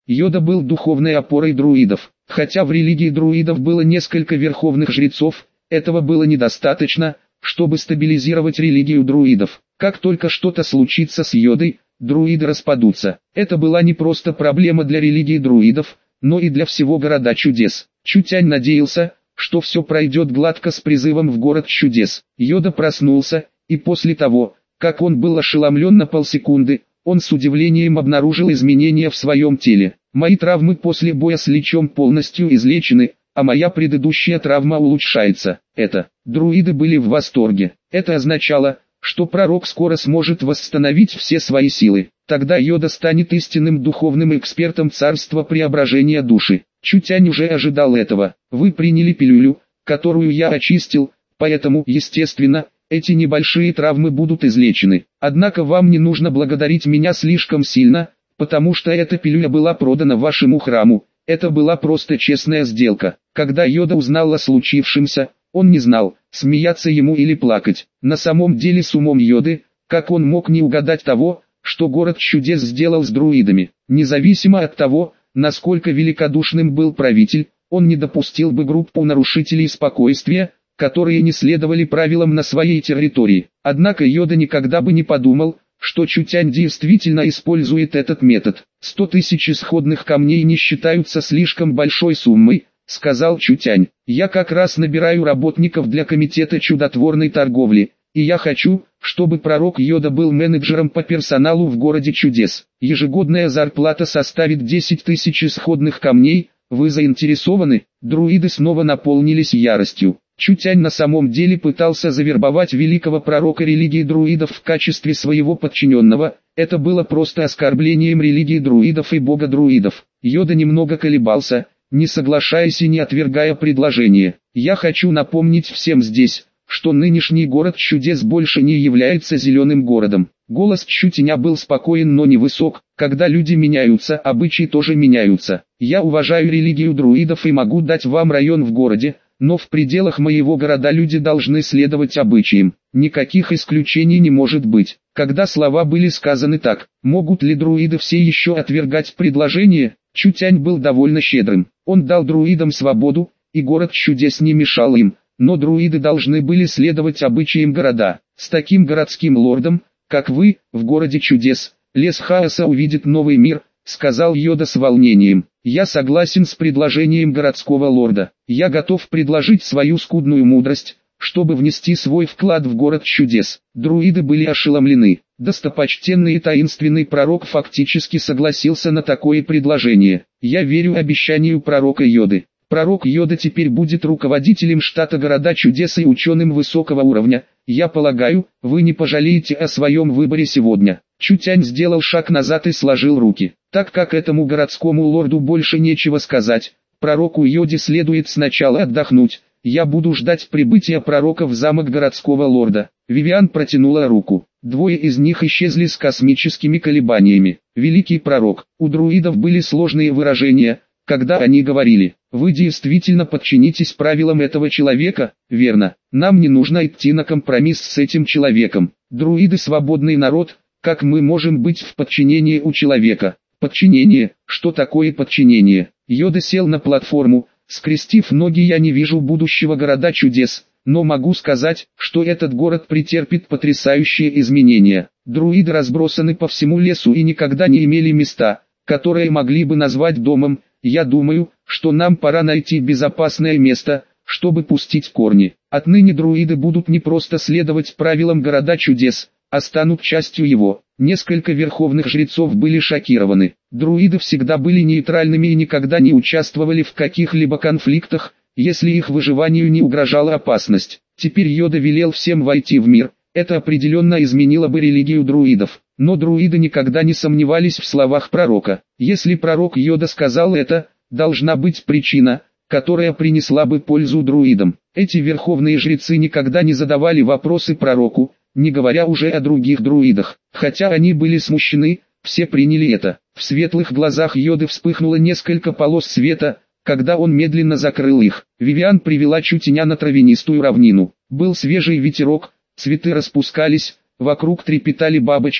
Йода был духовной опорой друидов. Хотя в религии друидов было несколько верховных жрецов, этого было недостаточно, чтобы стабилизировать религию друидов. Как только что-то случится с Йодой, друиды распадутся. Это была не просто проблема для религии друидов, но и для всего города чудес. Чутянь надеялся, что все пройдет гладко с призывом в город чудес. Йода проснулся, и после того, как он был ошеломлен на полсекунды, он с удивлением обнаружил изменения в своем теле. Мои травмы после боя с Личом полностью излечены, а моя предыдущая травма улучшается. Друиды были в восторге. Это означало, что пророк скоро сможет восстановить все свои силы. Тогда Йода станет истинным духовным экспертом царства преображения души. Чутянь уже ожидал этого. Вы приняли пилюлю, которую я очистил, поэтому, естественно, эти небольшие травмы будут излечены. Однако вам не нужно благодарить меня слишком сильно, потому что эта пилюля была продана вашему храму. Это была просто честная сделка. Когда Йода узнал о случившемся, он не знал, смеяться ему или плакать. На самом деле с умом Йоды, как он мог не угадать того, что город чудес сделал с друидами. Независимо от того, насколько великодушным был правитель, он не допустил бы группу нарушителей спокойствия, которые не следовали правилам на своей территории. Однако Йода никогда бы не подумал, что Чутянь действительно использует этот метод. 100 тысяч исходных камней не считаются слишком большой суммой, сказал Чутянь. Я как раз набираю работников для комитета чудотворной торговли, и я хочу, чтобы пророк Йода был менеджером по персоналу в городе чудес. Ежегодная зарплата составит 10 тысяч исходных камней. Вы заинтересованы? Друиды снова наполнились яростью. Чутянь на самом деле пытался завербовать великого пророка религии друидов в качестве своего подчиненного. Это было просто оскорблением религии друидов и бога друидов. Йода немного колебался, не соглашаясь и не отвергая предложение. Я хочу напомнить всем здесь, что нынешний город чудес больше не является зеленым городом. Голос Чутяня был спокоен, но невысок. Когда люди меняются, обычаи тоже меняются. Я уважаю религию друидов и могу дать вам район в городе, но в пределах моего города люди должны следовать обычаям. Никаких исключений не может быть. Когда слова были сказаны так, могут ли друиды все еще отвергать предложение? Чутянь был довольно щедрым. Он дал друидам свободу, и город чудес не мешал им, но друиды должны были следовать обычаям города. С таким городским лордом, как вы, в городе чудес, лес хаоса увидит новый мир, сказал Йода с волнением. Я согласен с предложением городского лорда. Я готов предложить свою скудную мудрость, чтобы внести свой вклад в город чудес. Друиды были ошеломлены. Достопочтенный и таинственный пророк фактически согласился на такое предложение. Я верю обещанию пророка Йоды. Пророк Йода теперь будет руководителем штата города чудес и ученым высокого уровня. Я полагаю, вы не пожалеете о своем выборе сегодня. Чутянь сделал шаг назад и сложил руки. Так как этому городскому лорду больше нечего сказать, пророку Йоде следует сначала отдохнуть. Я буду ждать прибытия пророка в замок городского лорда. Вивиан протянула руку. Двое из них исчезли с космическими колебаниями. Великий пророк. У друидов были сложные выражения, когда они говорили: «Вы действительно подчинитесь правилам этого человека?» Верно. Нам не нужно идти на компромисс с этим человеком. Друиды свободный народ, как мы можем быть в подчинении у человека? Подчинение? Что такое подчинение? Йода сел на платформу. Скрестив ноги, я не вижу будущего города чудес, но могу сказать, что этот город претерпит потрясающие изменения. Друиды разбросаны по всему лесу и никогда не имели места, которые могли бы назвать домом. Я думаю, что нам пора найти безопасное место, чтобы пустить корни. Отныне друиды будут не просто следовать правилам города чудес, а станут частью его. Несколько верховных жрецов были шокированы. Друиды всегда были нейтральными и никогда не участвовали в каких-либо конфликтах, если их выживанию не угрожала опасность. Теперь Йода велел всем войти в мир. Это определенно изменило бы религию друидов. Но друиды никогда не сомневались в словах пророка. Если пророк Йода сказал это, должна быть причина, которая принесла бы пользу друидам. Эти верховные жрецы никогда не задавали вопросы пророку, не говоря уже о других друидах. Хотя они были смущены, все приняли это. В светлых глазах Йоды вспыхнуло несколько полос света, когда он медленно закрыл их. Вивиан привела Чутяня на травянистую равнину. Был свежий ветерок, цветы распускались, вокруг трепетали бабочки,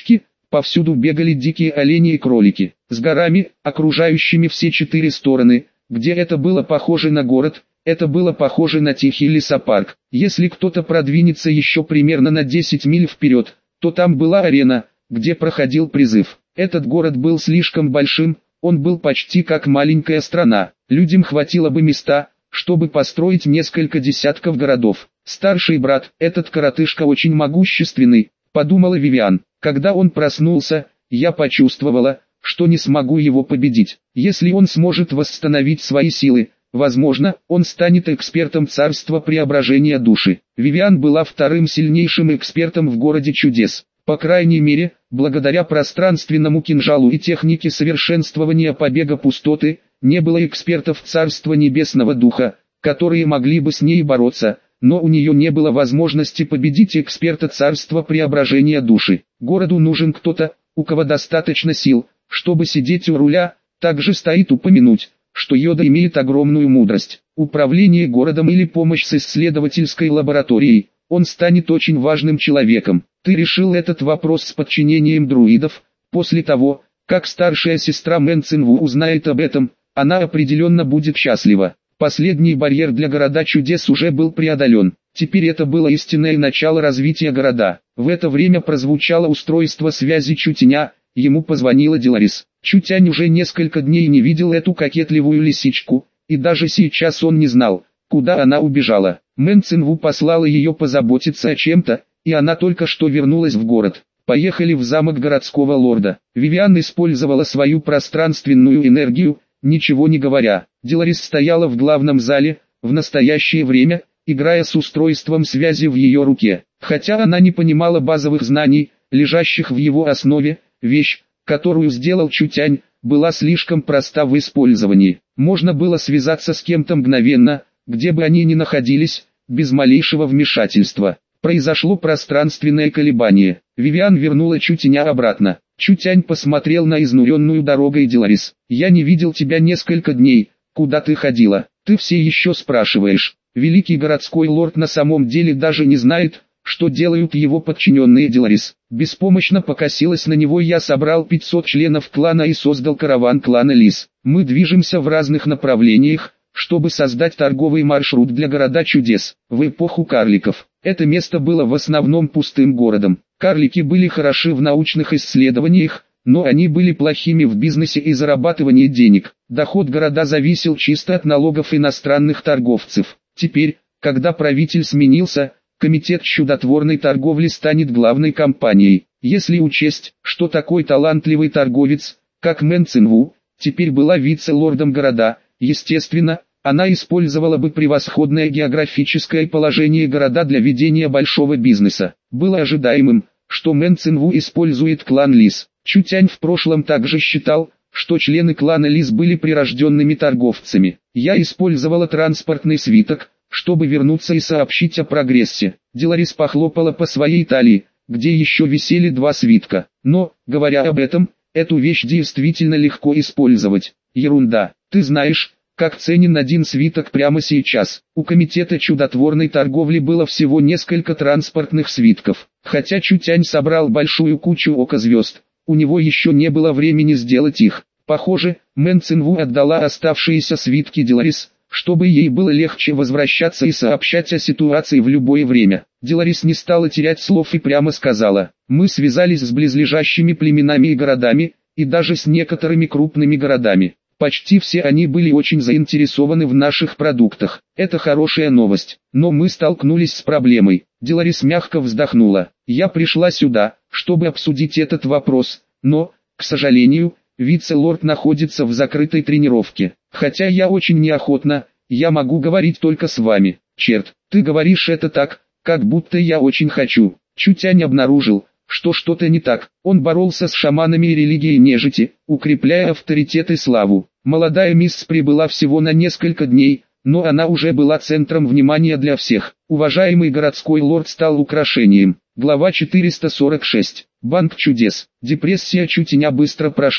Повсюду бегали дикие олени и кролики. С горами, окружающими все четыре стороны, где это было похоже на город, это было похоже на тихий лесопарк. Если кто-то продвинется еще примерно на 10 миль вперед, то там была арена, где проходил призыв. Этот город был слишком большим, он был почти как маленькая страна. Людям хватило бы места, чтобы построить несколько десятков городов. Старший брат, этот коротышка очень могущественный, подумала Вивиан. Когда он проснулся, я почувствовала, что не смогу его победить. Если он сможет восстановить свои силы, возможно, он станет экспертом царства преображения души. Вивиан была вторым сильнейшим экспертом в городе чудес. По крайней мере, благодаря пространственному кинжалу и технике совершенствования побега пустоты, не было экспертов царства небесного духа, которые могли бы с ней бороться, но у нее не было возможности победить эксперта царства преображения души. Городу нужен кто-то, у кого достаточно сил, чтобы сидеть у руля. Также стоит упомянуть, что Йода имеет огромную мудрость. Управление городом или помощь с исследовательской лабораторией, он станет очень важным человеком. Ты решил этот вопрос с подчинением друидов. После того, как старшая сестра Мэн Цинву узнает об этом, она определенно будет счастлива. Последний барьер для города чудес уже был преодолен. Теперь это было истинное начало развития города. В это время прозвучало устройство связи Чутяня, ему позвонила Деларис. Чутянь уже несколько дней не видел эту кокетливую лисичку, и даже сейчас он не знал, куда она убежала. Мэн Цинву послала ее позаботиться о чем-то, и она только что вернулась в город. Поехали в замок городского лорда. Вивиан использовала свою пространственную энергию, ничего не говоря. Деларис стояла в главном зале, в настоящее время, играя с устройством связи в ее руке. Хотя она не понимала базовых знаний, лежащих в его основе, вещь, которую сделал Чутянь, была слишком проста в использовании. Можно было связаться с кем-то мгновенно, где бы они ни находились, без малейшего вмешательства. Произошло пространственное колебание. Вивиан вернула Чутяня обратно. Чутянь посмотрел на изнуренную дорогой Деларис. «Я не видел тебя несколько дней. Куда ты ходила? Ты все еще спрашиваешь». Великий городской лорд на самом деле даже не знает, что делают его подчиненные. Деларис беспомощно покосилась на него. «Я собрал 500 членов клана и создал караван клана Лис. Мы движемся в разных направлениях, чтобы создать торговый маршрут для города чудес. В эпоху карликов это место было в основном пустым городом. Карлики были хороши в научных исследованиях, но они были плохими в бизнесе и зарабатывании денег. Доход города зависел чисто от налогов иностранных торговцев. Теперь, когда правитель сменился, комитет чудотворной торговли станет главной компанией. Если учесть, что такой талантливый торговец, как Мэн Цинву, теперь была вице-лордом города, естественно, она использовала бы превосходное географическое положение города для ведения большого бизнеса. Было ожидаемым, что Мэн Цинву использует клан Лис. Чутянь в прошлом также считал, что члены клана Лис были прирожденными торговцами. «Я использовала транспортный свиток, чтобы вернуться и сообщить о прогрессе». Деларис похлопала по своей талии, где еще висели 2 свитка. «Но, говоря об этом, эту вещь действительно легко использовать». «Ерунда, ты знаешь, как ценен один свиток прямо сейчас». У комитета чудотворной торговли было всего несколько транспортных свитков. Хотя Чутянь собрал большую кучу ока звезд, у него еще не было времени сделать их. Похоже, Мэн Цинву отдала оставшиеся свитки Деларис, чтобы ей было легче возвращаться и сообщать о ситуации в любое время. Деларис не стала терять слов и прямо сказала: «Мы связались с близлежащими племенами и городами, и даже с некоторыми крупными городами. Почти все они были очень заинтересованы в наших продуктах. Это хорошая новость. Но мы столкнулись с проблемой». Деларис мягко вздохнула. «Я пришла сюда, чтобы обсудить этот вопрос, но, к сожалению, вице-лорд находится в закрытой тренировке. Хотя я очень неохотно, я могу говорить только с вами». «Черт, ты говоришь это так, как будто я очень хочу». Чутянь обнаружил, что что-то не так. Он боролся с шаманами и религией нежити, укрепляя авторитет и славу. Молодая мисс прибыла всего на несколько дней, но она уже была центром внимания для всех. Уважаемый городской лорд стал украшением. Глава 446. Банк чудес. Депрессия Чутяня быстро прошла.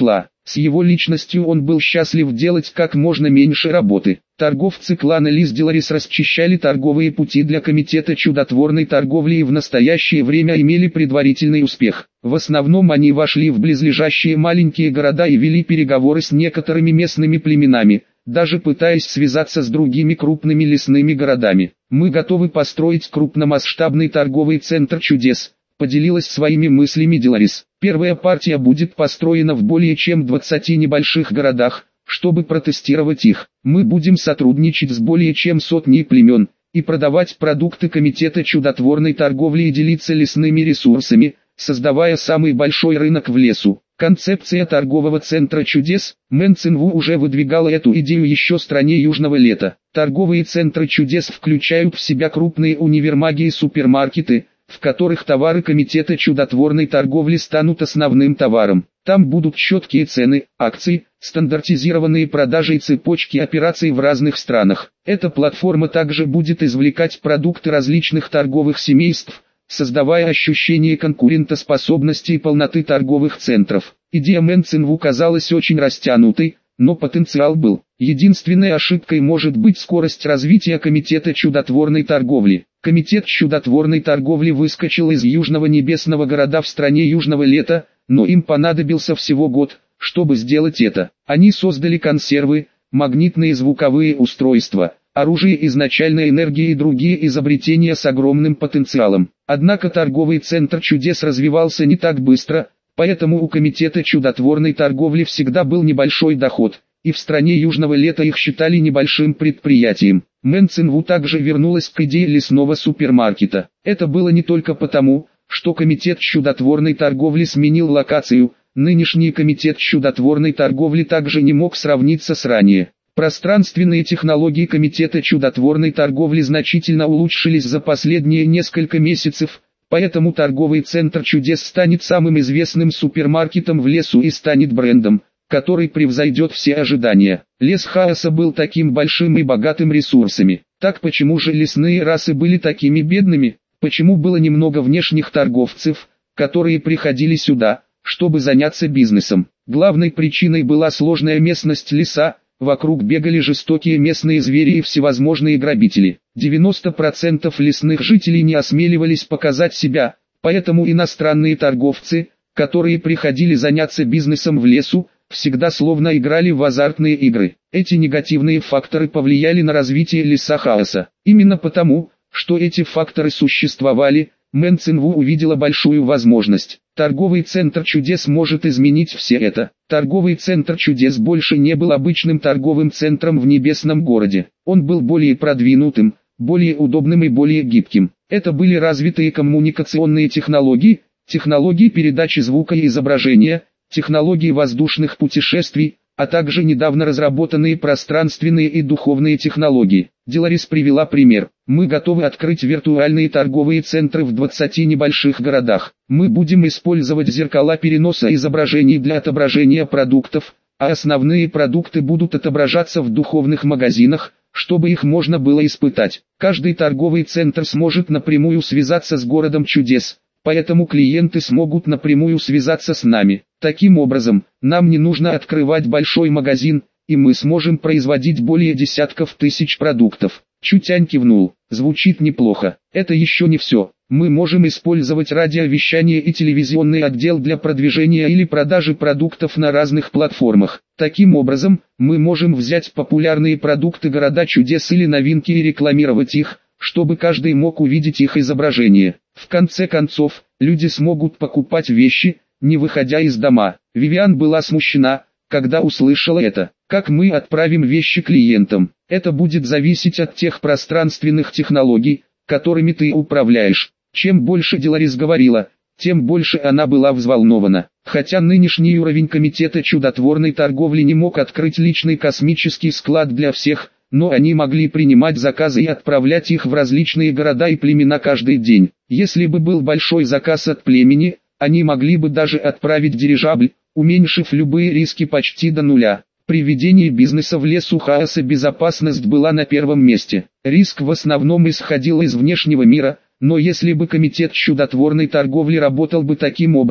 С его личностью он был счастлив делать как можно меньше работы. Торговцы клана Лис-Деларис расчищали торговые пути для комитета чудотворной торговли и в настоящее время имели предварительный успех. В основном они вошли в близлежащие маленькие города и вели переговоры с некоторыми местными племенами, даже пытаясь связаться с другими крупными лесными городами. «Мы готовы построить крупномасштабный торговый центр чудес», — поделилась своими мыслями Деларис. «Первая партия будет построена в более чем 20 небольших городах. Чтобы протестировать их, мы будем сотрудничать с более чем сотней племен и продавать продукты комитета чудотворной торговли и делиться лесными ресурсами, создавая самый большой рынок в лесу». Концепция торгового центра чудес. Мэн Цинву уже выдвигала эту идею еще в стране Южного лета. Торговые центры чудес включают в себя крупные универмаги и супермаркеты, в которых товары комитета чудотворной торговли станут основным товаром. Там будут четкие цены, акции, стандартизированные продажи и цепочки операций в разных странах. Эта платформа также будет извлекать продукты различных торговых семейств, создавая ощущение конкурентоспособности и полноты торговых центров. Идея Мэн Цинву казалась очень растянутой, но потенциал был. Единственной ошибкой может быть скорость развития комитета чудотворной торговли. Комитет чудотворной торговли выскочил из Южного Небесного города в стране Южного лета, но им понадобился всего год, чтобы сделать это. Они создали консервы, магнитные звуковые устройства, оружие изначальной энергии и другие изобретения с огромным потенциалом. Однако торговый центр чудес развивался не так быстро, поэтому у комитета чудотворной торговли всегда был небольшой доход, и в стране Южного лета их считали небольшим предприятием. Мэн Цинву также вернулась к идее лесного супермаркета. Это было не только потому, что комитет чудотворной торговли сменил локацию, нынешний комитет чудотворной торговли также не мог сравниться с ранее. Пространственные технологии комитета чудотворной торговли значительно улучшились за последние несколько месяцев, поэтому торговый центр чудес станет самым известным супермаркетом в лесу и станет брендом, который превзойдет все ожидания. Лес хаоса был таким большим и богатым ресурсами. Так почему же лесные расы были такими бедными? Почему было немного внешних торговцев, которые приходили сюда, чтобы заняться бизнесом? Главной причиной была сложная местность леса, вокруг бегали жестокие местные звери и всевозможные грабители. 90% лесных жителей не осмеливались показать себя, поэтому иностранные торговцы, которые приходили заняться бизнесом в лесу, всегда словно играли в азартные игры. Эти негативные факторы повлияли на развитие леса хаоса. Именно потому, что эти факторы существовали, Мэн Цинву увидела большую возможность. Торговый центр чудес может изменить все это. Торговый центр чудес больше не был обычным торговым центром в небесном городе. Он был более продвинутым, более удобным и более гибким. Это были развитые коммуникационные технологии, технологии передачи звука и изображения, технологии воздушных путешествий, а также недавно разработанные пространственные и духовные технологии. Деларис привела пример. Мы готовы открыть виртуальные торговые центры в 20 небольших городах. Мы будем использовать зеркала переноса изображений для отображения продуктов, а основные продукты будут отображаться в духовных магазинах, чтобы их можно было испытать. Каждый торговый центр сможет напрямую связаться с городом чудес, поэтому клиенты смогут напрямую связаться с нами. Таким образом, нам не нужно открывать большой магазин, и мы сможем производить более десятков тысяч продуктов. Чутянь кивнул. Звучит неплохо. Это еще не все. Мы можем использовать радиовещание и телевизионный отдел для продвижения или продажи продуктов на разных платформах. Таким образом, мы можем взять популярные продукты города чудес или новинки и рекламировать их, чтобы каждый мог увидеть их изображение. В конце концов, люди смогут покупать вещи, не выходя из дома. Вивиан была смущена, когда услышала это. Как мы отправим вещи клиентам? Это будет зависеть от тех пространственных технологий, которыми ты управляешь. Чем больше Деларис говорила, тем больше она была взволнована. Хотя нынешний уровень комитета чудотворной торговли не мог открыть личный космический склад для всех, но они могли принимать заказы и отправлять их в различные города и племена каждый день. Если бы был большой заказ от племени, они могли бы даже отправить дирижабль, уменьшив любые риски почти до нуля. При ведении бизнеса в лесу хаоса безопасность была на первом месте. Риск в основном исходил из внешнего мира, но если бы комитет чудотворной торговли работал бы таким образом,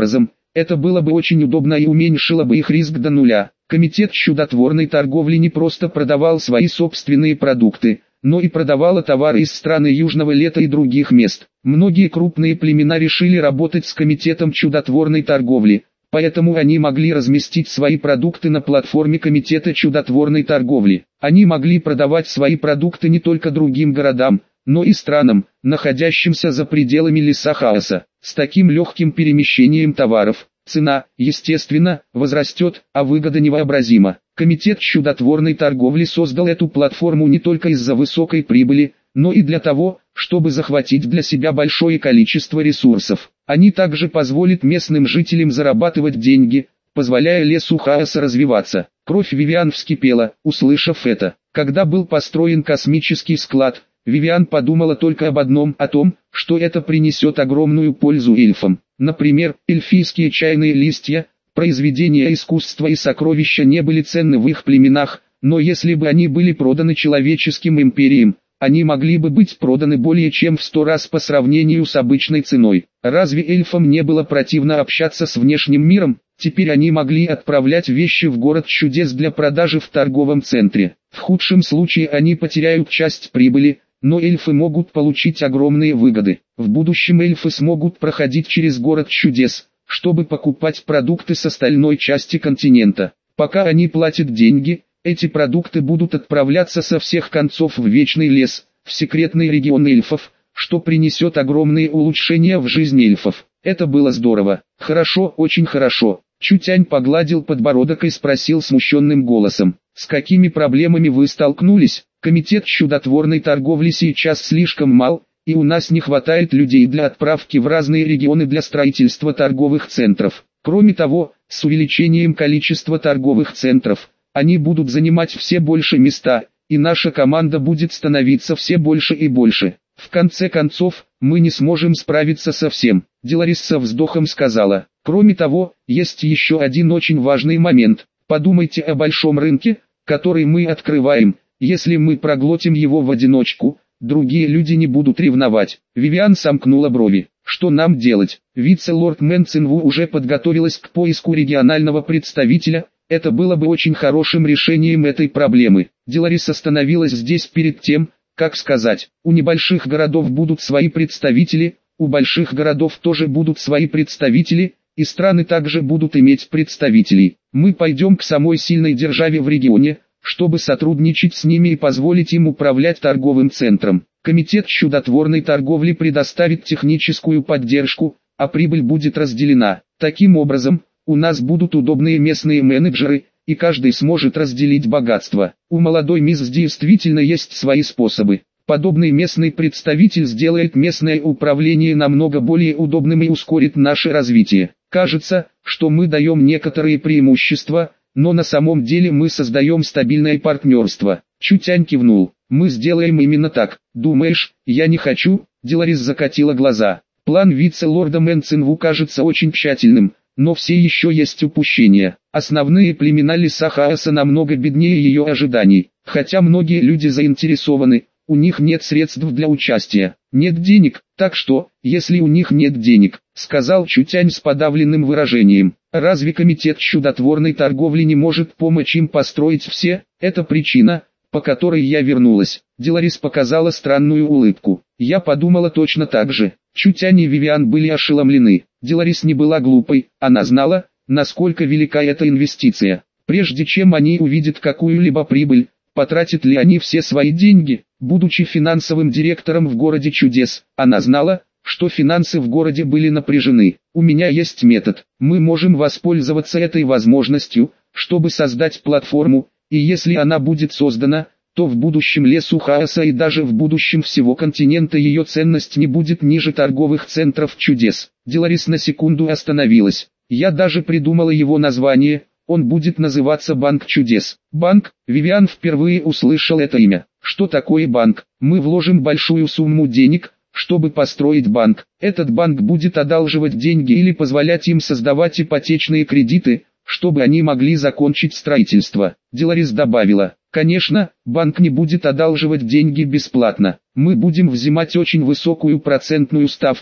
Это было бы очень удобно и уменьшило бы их риск до нуля. Комитет чудотворной торговли не просто продавал свои собственные продукты, но и продавала товары из страны Южного Лета и других мест. Многие крупные племена решили работать с комитетом чудотворной торговли, поэтому они могли разместить свои продукты на платформе комитета чудотворной торговли. Они могли продавать свои продукты не только другим городам, но и странам, находящимся за пределами леса хаоса. С таким легким перемещением товаров, цена, естественно, возрастет, а выгода невообразима. Комитет чудотворной торговли создал эту платформу не только из-за высокой прибыли, но и для того, чтобы захватить для себя большое количество ресурсов. Они также позволят местным жителям зарабатывать деньги, позволяя лесу хаоса развиваться. Кровь Вивиан вскипела, услышав это. Когда был построен космический склад, Вивиан подумала только об одном, о том, что это принесет огромную пользу эльфам. Например, эльфийские чайные листья, произведения искусства и сокровища не были ценны в их племенах, но если бы они были проданы человеческим империям, они могли бы быть проданы более чем в 100 раз по сравнению с обычной ценой. Разве эльфам не было противно общаться с внешним миром? Теперь они могли отправлять вещи в город чудес для продажи в торговом центре. В худшем случае они потеряют часть прибыли, но эльфы могут получить огромные выгоды. В будущем эльфы смогут проходить через город чудес, чтобы покупать продукты с остальной части континента. Пока они платят деньги, эти продукты будут отправляться со всех концов в Вечный лес, в секретный регион эльфов, что принесет огромные улучшения в жизни эльфов. Это было здорово. Хорошо, очень хорошо. Чутянь погладил подбородок и спросил смущенным голосом: «С какими проблемами вы столкнулись? Комитет чудотворной торговли сейчас слишком мал, и у нас не хватает людей для отправки в разные регионы для строительства торговых центров. Кроме того, с увеличением количества торговых центров, они будут занимать все больше места, и наша команда будет становиться все больше и больше. В конце концов, мы не сможем справиться со всем», — Деларис со вздохом сказала. «Кроме того, есть еще один очень важный момент. Подумайте о большом рынке, который мы открываем. Если мы проглотим его в одиночку, другие люди не будут ревновать». Вивиан сомкнула брови. «Что нам делать?» Вице-лорд Мэн Цинву уже подготовилась к поиску регионального представителя. Это было бы очень хорошим решением этой проблемы. Деларис остановилась здесь перед тем, как сказать: у небольших городов будут свои представители, у больших городов тоже будут свои представители, и страны также будут иметь представителей. Мы пойдем к самой сильной державе в регионе, чтобы сотрудничать с ними и позволить им управлять торговым центром. Комитет чудотворной торговли предоставит техническую поддержку, а прибыль будет разделена. Таким образом, у нас будут удобные местные менеджеры, и каждый сможет разделить богатство. У молодой мисс действительно есть свои способы. Подобный местный представитель сделает местное управление намного более удобным и ускорит наше развитие. Кажется, что мы даем некоторые преимущества, но на самом деле мы создаем стабильное партнерство. Чутянь кивнул. Мы сделаем именно так. Думаешь, я не хочу? Деларис закатила глаза. План вице-лорда Мэн Цинву кажется очень тщательным, но все еще есть упущения. Основные племена леса хаоса намного беднее ее ожиданий. Хотя многие люди заинтересованы, у них нет средств для участия. Нет денег, так что, если у них нет денег, сказал Чутянь с подавленным выражением, разве комитет чудотворной торговли не может помочь им построить все? Это причина, по которой я вернулась. Деларис показала странную улыбку. Я подумала точно так же. Чутянь и Вивиан были ошеломлены. Деларис не была глупой, она знала, насколько велика эта инвестиция. Прежде чем они увидят какую-либо прибыль, потратят ли они все свои деньги. Будучи финансовым директором в городе чудес, она знала, что финансы в городе были напряжены. У меня есть метод. Мы можем воспользоваться этой возможностью, чтобы создать платформу, и если она будет создана, то в будущем лесу хаоса и даже в будущем всего континента ее ценность не будет ниже торговых центров чудес. Деларис на секунду остановилась. Я даже придумала его название, он будет называться Банк чудес. Банк, Вивиан впервые услышал это имя. Что такое банк? Мы вложим большую сумму денег, чтобы построить банк. Этот банк будет одалживать деньги или позволять им создавать ипотечные кредиты, чтобы они могли закончить строительство. Деларис добавила: конечно, банк не будет одалживать деньги бесплатно. Мы будем взимать очень высокую процентную ставку,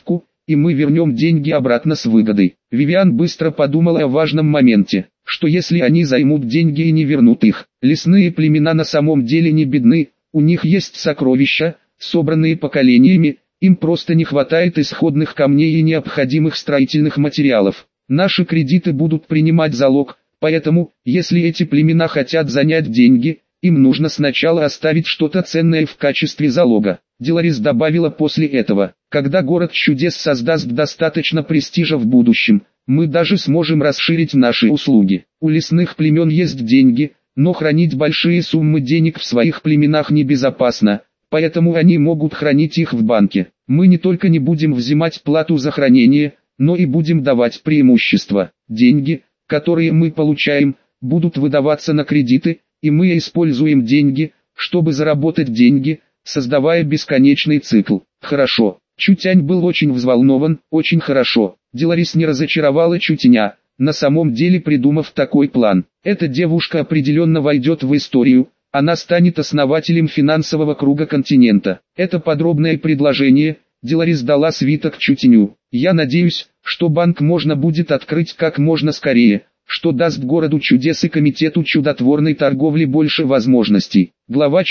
и мы вернем деньги обратно с выгодой. Вивиан быстро подумала о важном моменте, что если они займут деньги и не вернут их, лесные племена на самом деле не бедны, у них есть сокровища, собранные поколениями, им просто не хватает исходных камней и необходимых строительных материалов. Наши кредиты будут принимать залог, поэтому, если эти племена хотят занять деньги, им нужно сначала оставить что-то ценное в качестве залога. Деларис добавила после этого, когда город чудес создаст достаточно престижа в будущем, мы даже сможем расширить наши услуги. У лесных племен есть деньги, но хранить большие суммы денег в своих племенах небезопасно, поэтому они могут хранить их в банке. Мы не только не будем взимать плату за хранение, но и будем давать преимущество. Деньги, которые мы получаем, будут выдаваться на кредиты, и мы используем деньги, чтобы заработать деньги, создавая бесконечный цикл. Хорошо. Чутянь был очень взволнован, очень хорошо. Деларис не разочаровала Чутяня, на самом деле придумав такой план. Эта девушка определенно войдет в историю, она станет основателем финансового круга континента. Это подробное предложение, Деларис дала свиток Чутяню. Я надеюсь, что банк можно будет открыть как можно скорее, что даст городу чудес и комитету чудотворной торговли больше возможностей. Глава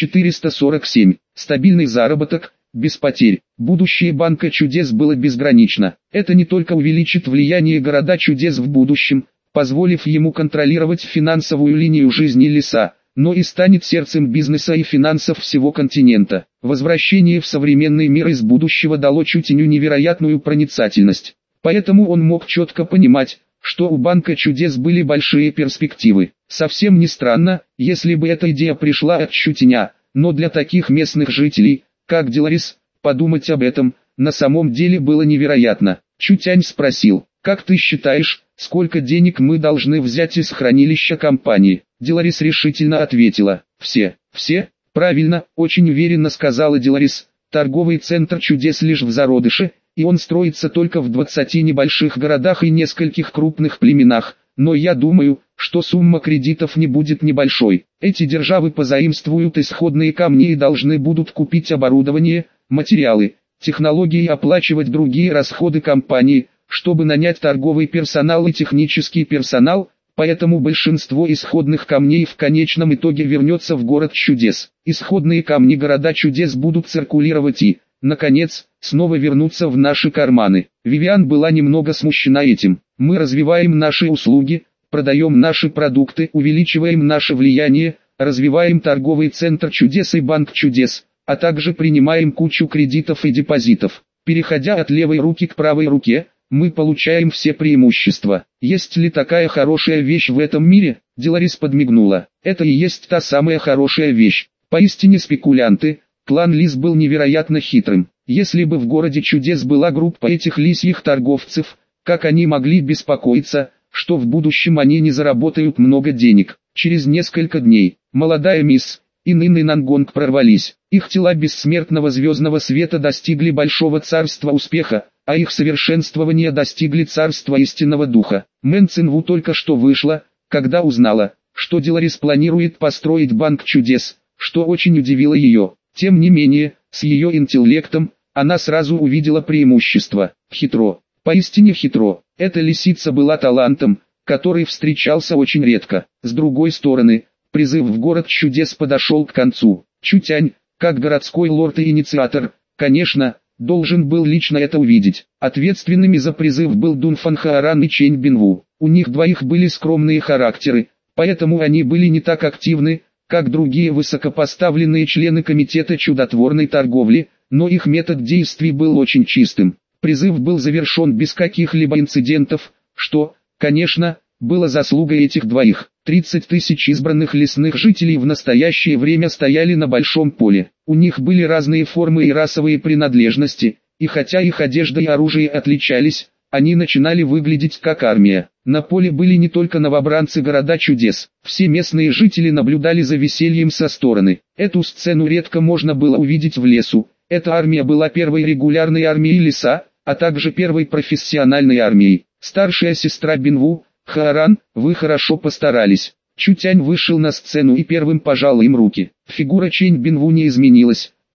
447. Стабильный заработок, без потерь. Будущее банка чудес было безгранично. Это не только увеличит влияние города чудес в будущем, позволив ему контролировать финансовую линию жизни леса, но и станет сердцем бизнеса и финансов всего континента. Возвращение в современный мир из будущего дало Чутяню невероятную проницательность. Поэтому он мог четко понимать, что у банка чудес были большие перспективы. Совсем не странно, если бы эта идея пришла от Чутяня, но для таких местных жителей, как Деларис, подумать об этом, на самом деле было невероятно. Чутянь спросил, как ты считаешь, сколько денег мы должны взять из хранилища компании? Деларис решительно ответила, все, правильно, очень уверенно сказала Деларис, торговый центр чудес лишь в зародыше, и он строится только в 20 небольших городах и нескольких крупных племенах, но я думаю, что сумма кредитов не будет небольшой. Эти державы позаимствуют исходные камни и должны будут купить оборудование, материалы, технологии и оплачивать другие расходы компании, чтобы нанять торговый персонал и технический персонал, поэтому большинство исходных камней в конечном итоге вернется в город чудес. Исходные камни города чудес будут циркулировать и, наконец, снова вернуться в наши карманы. Вивиан была немного смущена этим. Мы развиваем наши услуги, продаем наши продукты, увеличиваем наше влияние, развиваем торговый центр чудес и банк чудес, а также принимаем кучу кредитов и депозитов. Переходя от левой руки к правой руке, мы получаем все преимущества. Есть ли такая хорошая вещь в этом мире? Деларис подмигнула. Это и есть та самая хорошая вещь. Поистине спекулянты. Клан Лис был невероятно хитрым. Если бы в городе чудес была группа этих лисьих торговцев, как они могли беспокоиться, что в будущем они не заработают много денег? Через несколько дней, молодая мисс Инын и Нангонг прорвались. Их тела бессмертного звездного света достигли большого царства успеха, а их совершенствование достигли царства истинного духа. Мэн Цинву только что вышла, когда узнала, что Деларис планирует построить банк чудес, что очень удивило ее. Тем не менее, с ее интеллектом, она сразу увидела преимущество. Хитро, поистине хитро. Эта лисица была талантом, который встречался очень редко. С другой стороны, призыв в город чудес подошел к концу. Чутянь, как городской лорд и инициатор, конечно, должен был лично это увидеть. Ответственными за призыв был Дунфан Хааран и Чэнь Бинву. У них двоих были скромные характеры, поэтому они были не так активны, как другие высокопоставленные члены комитета чудотворной торговли, но их метод действий был очень чистым. Призыв был завершен без каких-либо инцидентов, что, конечно, было заслугой этих двоих. 30 тысяч избранных лесных жителей в настоящее время стояли на большом поле. У них были разные формы и расовые принадлежности, и хотя их одежда и оружие отличались, они начинали выглядеть как армия. На поле были не только новобранцы города чудес. Все местные жители наблюдали за весельем со стороны. Эту сцену редко можно было увидеть в лесу. Эта армия была первой регулярной армией леса, а также первой профессиональной армией. Старшая сестра Бинву, Хааран, вы хорошо постарались. Чутянь вышел на сцену и первым пожал им руки. Фигура Чэнь Бинву не изменилась,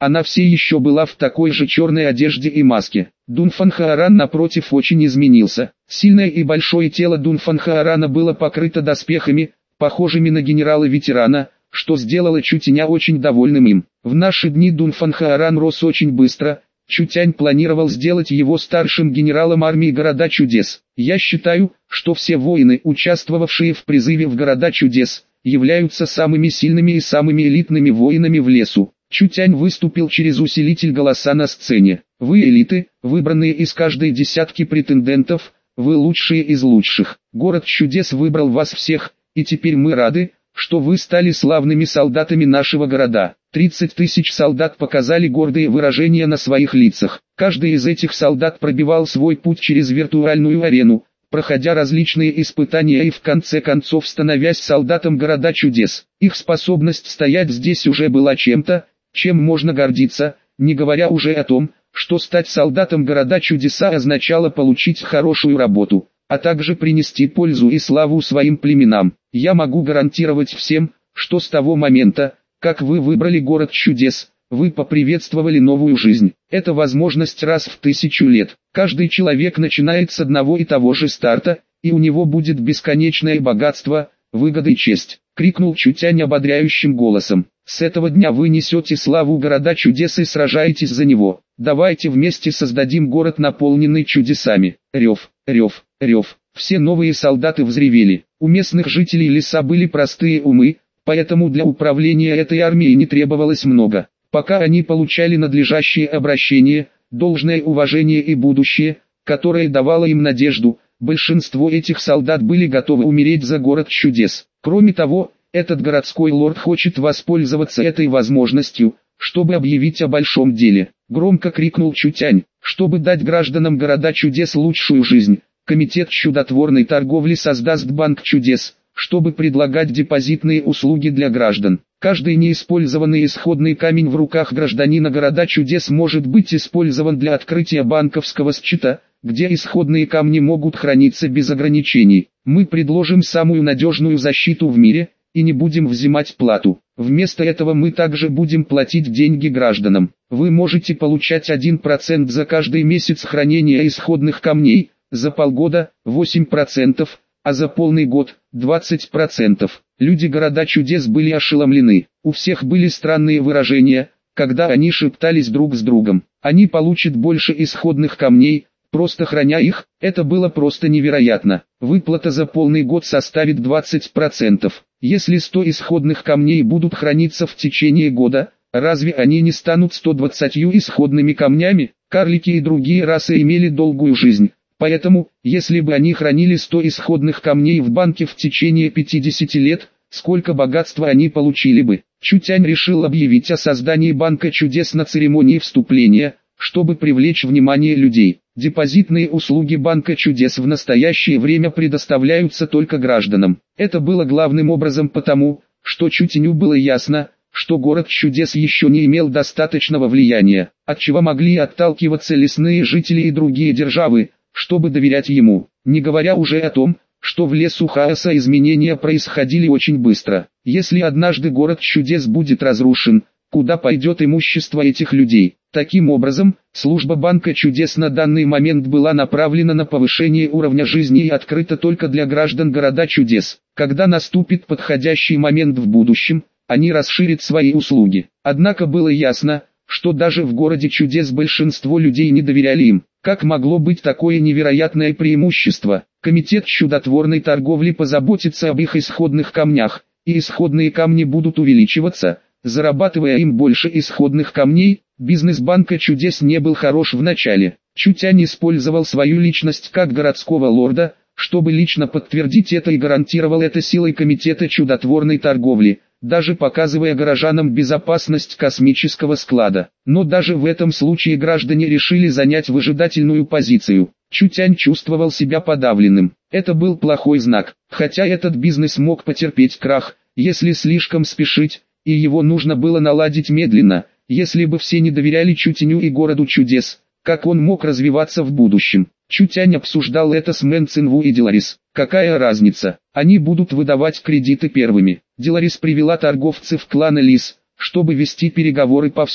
Она все еще была в такой же черной одежде и маске. Дунфан Хааран напротив очень изменился. Сильное и большое тело Дунфан Хаарана было покрыто доспехами, похожими на генерала-ветерана, что сделало Чутяня очень довольным им. В наши дни Дунфан Хааран рос очень быстро. Чутянь планировал сделать его старшим генералом армии Города Чудес. Я считаю, что все воины, участвовавшие в призыве в Города Чудес, являются самыми сильными и самыми элитными воинами в лесу. Чутянь выступил через усилитель голоса на сцене. Вы элиты, выбранные из каждой десятки претендентов, вы лучшие из лучших. Город Чудес выбрал вас всех, и теперь мы рады, что вы стали славными солдатами нашего города. 30 тысяч солдат показали гордые выражения на своих лицах. Каждый из этих солдат пробивал свой путь через виртуальную арену, проходя различные испытания и в конце концов становясь солдатом Города Чудес. Их способность стоять здесь уже была чем-то, чем можно гордиться, не говоря уже о том, что стать солдатом Города Чудеса означало получить хорошую работу, а также принести пользу и славу своим племенам. Я могу гарантировать всем, что с того момента, как вы выбрали Город Чудес, вы поприветствовали новую жизнь. Это возможность раз в 1000 лет. Каждый человек начинает с одного и того же старта, и у него будет бесконечное богатство, выгода и честь. Крикнул Чутянь ободряющим голосом. С этого дня вы несете славу Города Чудес и сражаетесь за него. Давайте вместе создадим город, наполненный чудесами. Рев, рев, рев. Все новые солдаты взревели. У местных жителей леса были простые умы, поэтому для управления этой армией не требовалось много. Пока они получали надлежащее обращение, должное уважение и будущее, которое давало им надежду, большинство этих солдат были готовы умереть за Город Чудес. Кроме того, этот городской лорд хочет воспользоваться этой возможностью, чтобы объявить о большом деле. Громко крикнул Чутянь. Чтобы дать гражданам Города Чудес лучшую жизнь, Комитет чудотворной торговли создаст банк чудес, чтобы предлагать депозитные услуги для граждан. Каждый неиспользованный исходный камень в руках гражданина Города Чудес может быть использован для открытия банковского счета, где исходные камни могут храниться без ограничений. Мы предложим самую надежную защиту в мире, и не будем взимать плату. Вместо этого мы также будем платить деньги гражданам. Вы можете получать 1% за каждый месяц хранения исходных камней, за полгода 8%, а за полный год 20%. Люди Города Чудес были ошеломлены. У всех были странные выражения, когда они шептались друг с другом. Они получат больше исходных камней, просто храня их. Это было просто невероятно. Выплата за полный год составит 20%. Если 100 исходных камней будут храниться в течение года, разве они не станут 120 исходными камнями? Карлики и другие расы имели долгую жизнь. Поэтому, если бы они хранили 100 исходных камней в банке в течение 50 лет, сколько богатства они получили бы? Чутянь решил объявить о создании банка чудес на церемонии вступления, чтобы привлечь внимание людей. Депозитные услуги банка чудес в настоящее время предоставляются только гражданам. Это было главным образом потому, что Чутяню было ясно, что Город Чудес еще не имел достаточного влияния, от чего могли отталкиваться лесные жители и другие державы, чтобы доверять ему, не говоря уже о том, что в лесу хаоса изменения происходили очень быстро. Если однажды Город Чудес будет разрушен, куда пойдет имущество этих людей? Таким образом, служба банка чудес на данный момент была направлена на повышение уровня жизни и открыта только для граждан Города Чудес. Когда наступит подходящий момент в будущем, они расширят свои услуги. Однако было ясно, что даже в Городе Чудес большинство людей не доверяли им. Как могло быть такое невероятное преимущество? Комитет чудотворной торговли позаботится об их исходных камнях, и исходные камни будут увеличиваться, зарабатывая им больше исходных камней. Бизнес банка чудес не был хорош в начале. Чутянь использовал свою личность как городского лорда, чтобы лично подтвердить это, и гарантировал это силой Комитета чудотворной торговли, даже показывая горожанам безопасность космического склада. Но даже в этом случае граждане решили занять выжидательную позицию. Чутянь чувствовал себя подавленным. Это был плохой знак, хотя этот бизнес мог потерпеть крах, если слишком спешить, и его нужно было наладить медленно. Если бы все не доверяли Чутяню и Городу Чудес, как он мог развиваться в будущем? Чутянь обсуждал это с Мэн Цинву и Деларис. Какая разница? Они будут выдавать кредиты первыми. Деларис привела торговцев клана Лис, чтобы вести переговоры повсюду.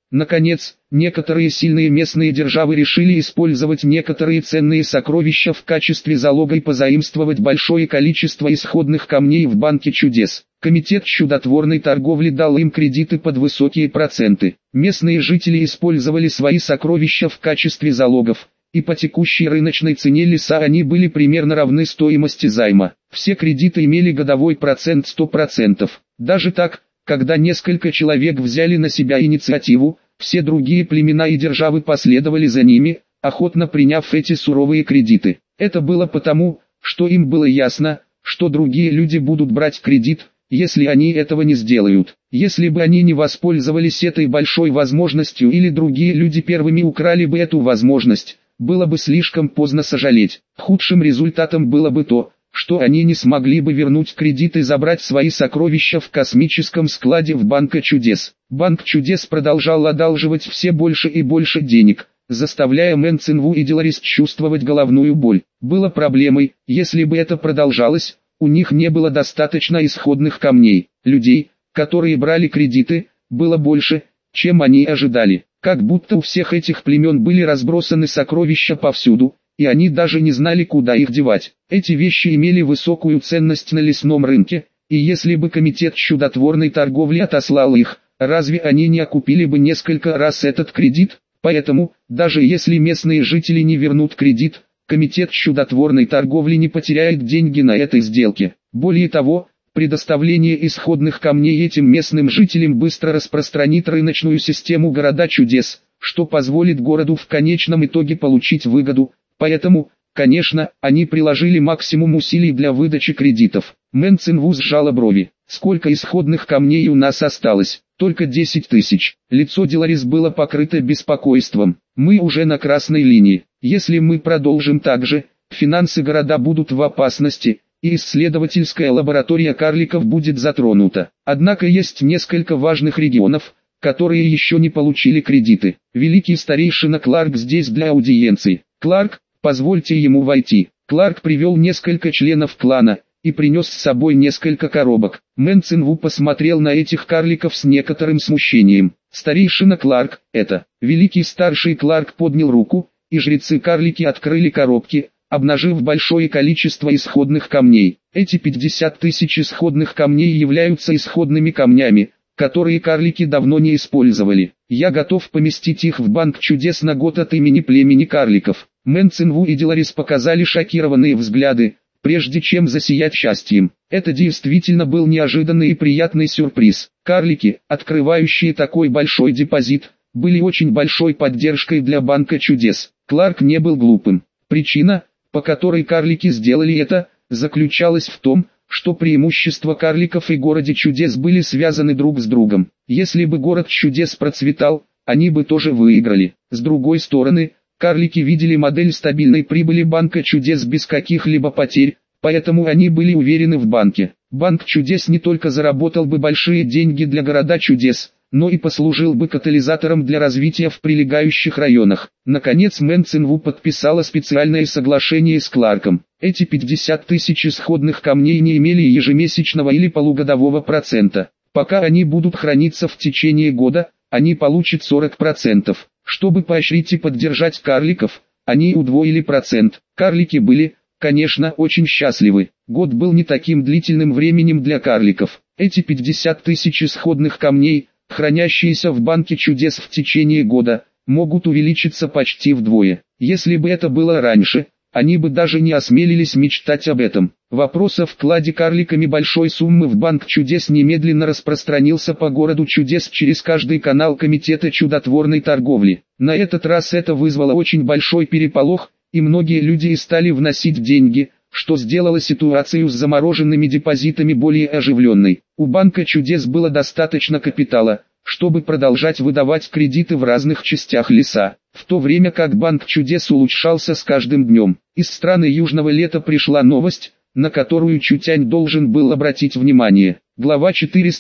Наконец, некоторые сильные местные державы решили использовать некоторые ценные сокровища в качестве залога и позаимствовать большое количество исходных камней в Банке чудес. Комитет чудотворной торговли дал им кредиты под высокие проценты. Местные жители использовали свои сокровища в качестве залогов, и по текущей рыночной цене леса они были примерно равны стоимости займа. Все кредиты имели годовой процент 100%. Даже так, когда несколько человек взяли на себя инициативу, все другие племена и державы последовали за ними, охотно приняв эти суровые кредиты. Это было потому, что им было ясно, что другие люди будут брать кредит, если они этого не сделают. Если бы они не воспользовались этой большой возможностью или другие люди первыми украли бы эту возможность, было бы слишком поздно сожалеть. Худшим результатом было бы то, что они не смогли бы вернуть кредит и забрать свои сокровища в космическом складе в Банке чудес. Банк чудес продолжал одалживать все больше и больше денег, заставляя Мэн Цинву и Деларис чувствовать головную боль. Было проблемой, если бы это продолжалось, у них не было достаточно исходных камней. Людей, которые брали кредиты, было больше, чем они ожидали. Как будто у всех этих племен были разбросаны сокровища повсюду, и они даже не знали, куда их девать. Эти вещи имели высокую ценность на лесном рынке, и если бы комитет чудотворной торговли отослал их, разве они не окупили бы несколько раз этот кредит? Поэтому, даже если местные жители не вернут кредит, комитет чудотворной торговли не потеряет деньги на этой сделке. Более того, предоставление исходных камней этим местным жителям быстро распространит рыночную систему города чудес, что позволит городу в конечном итоге получить выгоду. Поэтому, конечно, они приложили максимум усилий для выдачи кредитов. Мэн Цинву сжала брови. Сколько исходных камней у нас осталось? Только 10 тысяч. Лицо Деларис было покрыто беспокойством. Мы уже на красной линии. Если мы продолжим так же, финансы города будут в опасности, и исследовательская лаборатория карликов будет затронута. Однако есть несколько важных регионов, которые еще не получили кредиты. Великий старейшина Кларк здесь для аудиенции. Кларк, позвольте ему войти. Кларк привел несколько членов клана и принес с собой несколько коробок. Мэн Цинву посмотрел на этих карликов с некоторым смущением. Старейшина Кларк, это. Великий старший Кларк поднял руку, и жрецы-карлики открыли коробки, обнажив большое количество исходных камней. Эти 50 тысяч исходных камней являются исходными камнями, которые карлики давно не использовали. Я готов поместить их в Банк чудес на год от имени племени карликов. Мэн Цинву и Деларис показали шокированные взгляды, прежде чем засиять счастьем. Это действительно был неожиданный и приятный сюрприз. Карлики, открывающие такой большой депозит, были очень большой поддержкой для Банка чудес. Кларк не был глупым. Причина, по которой карлики сделали это, заключалась в том, что преимущества карликов и городе чудес были связаны друг с другом. Если бы город чудес процветал, они бы тоже выиграли. С другой стороны, карлики видели модель стабильной прибыли Банка чудес без каких-либо потерь, поэтому они были уверены в банке. Банк чудес не только заработал бы большие деньги для города чудес, но и послужил бы катализатором для развития в прилегающих районах. Наконец Мэн Цинву подписала специальное соглашение с Кларком. Эти 50 тысяч исходных камней не имели ежемесячного или полугодового процента. Пока они будут храниться в течение года, они получат 40%. Чтобы поощрить и поддержать карликов, они удвоили процент. Карлики были, конечно, очень счастливы. Год был не таким длительным временем для карликов. Эти 50 тысяч исходных камней, хранящиеся в Банке чудес в течение года, могут увеличиться почти вдвое. Если бы это было раньше, они бы даже не осмелились мечтать об этом. Вопрос о вкладе карликами большой суммы в Банк чудес немедленно распространился по городу чудес через каждый канал Комитета чудотворной торговли. На этот раз это вызвало очень большой переполох, и многие люди стали вносить деньги, что сделало ситуацию с замороженными депозитами более оживленной. У Банка чудес было достаточно капитала, чтобы продолжать выдавать кредиты в разных частях леса, в то время как Банк чудес улучшался с каждым днем. Из страны Южного лета пришла новость, на которую Чутянь должен был обратить внимание. Глава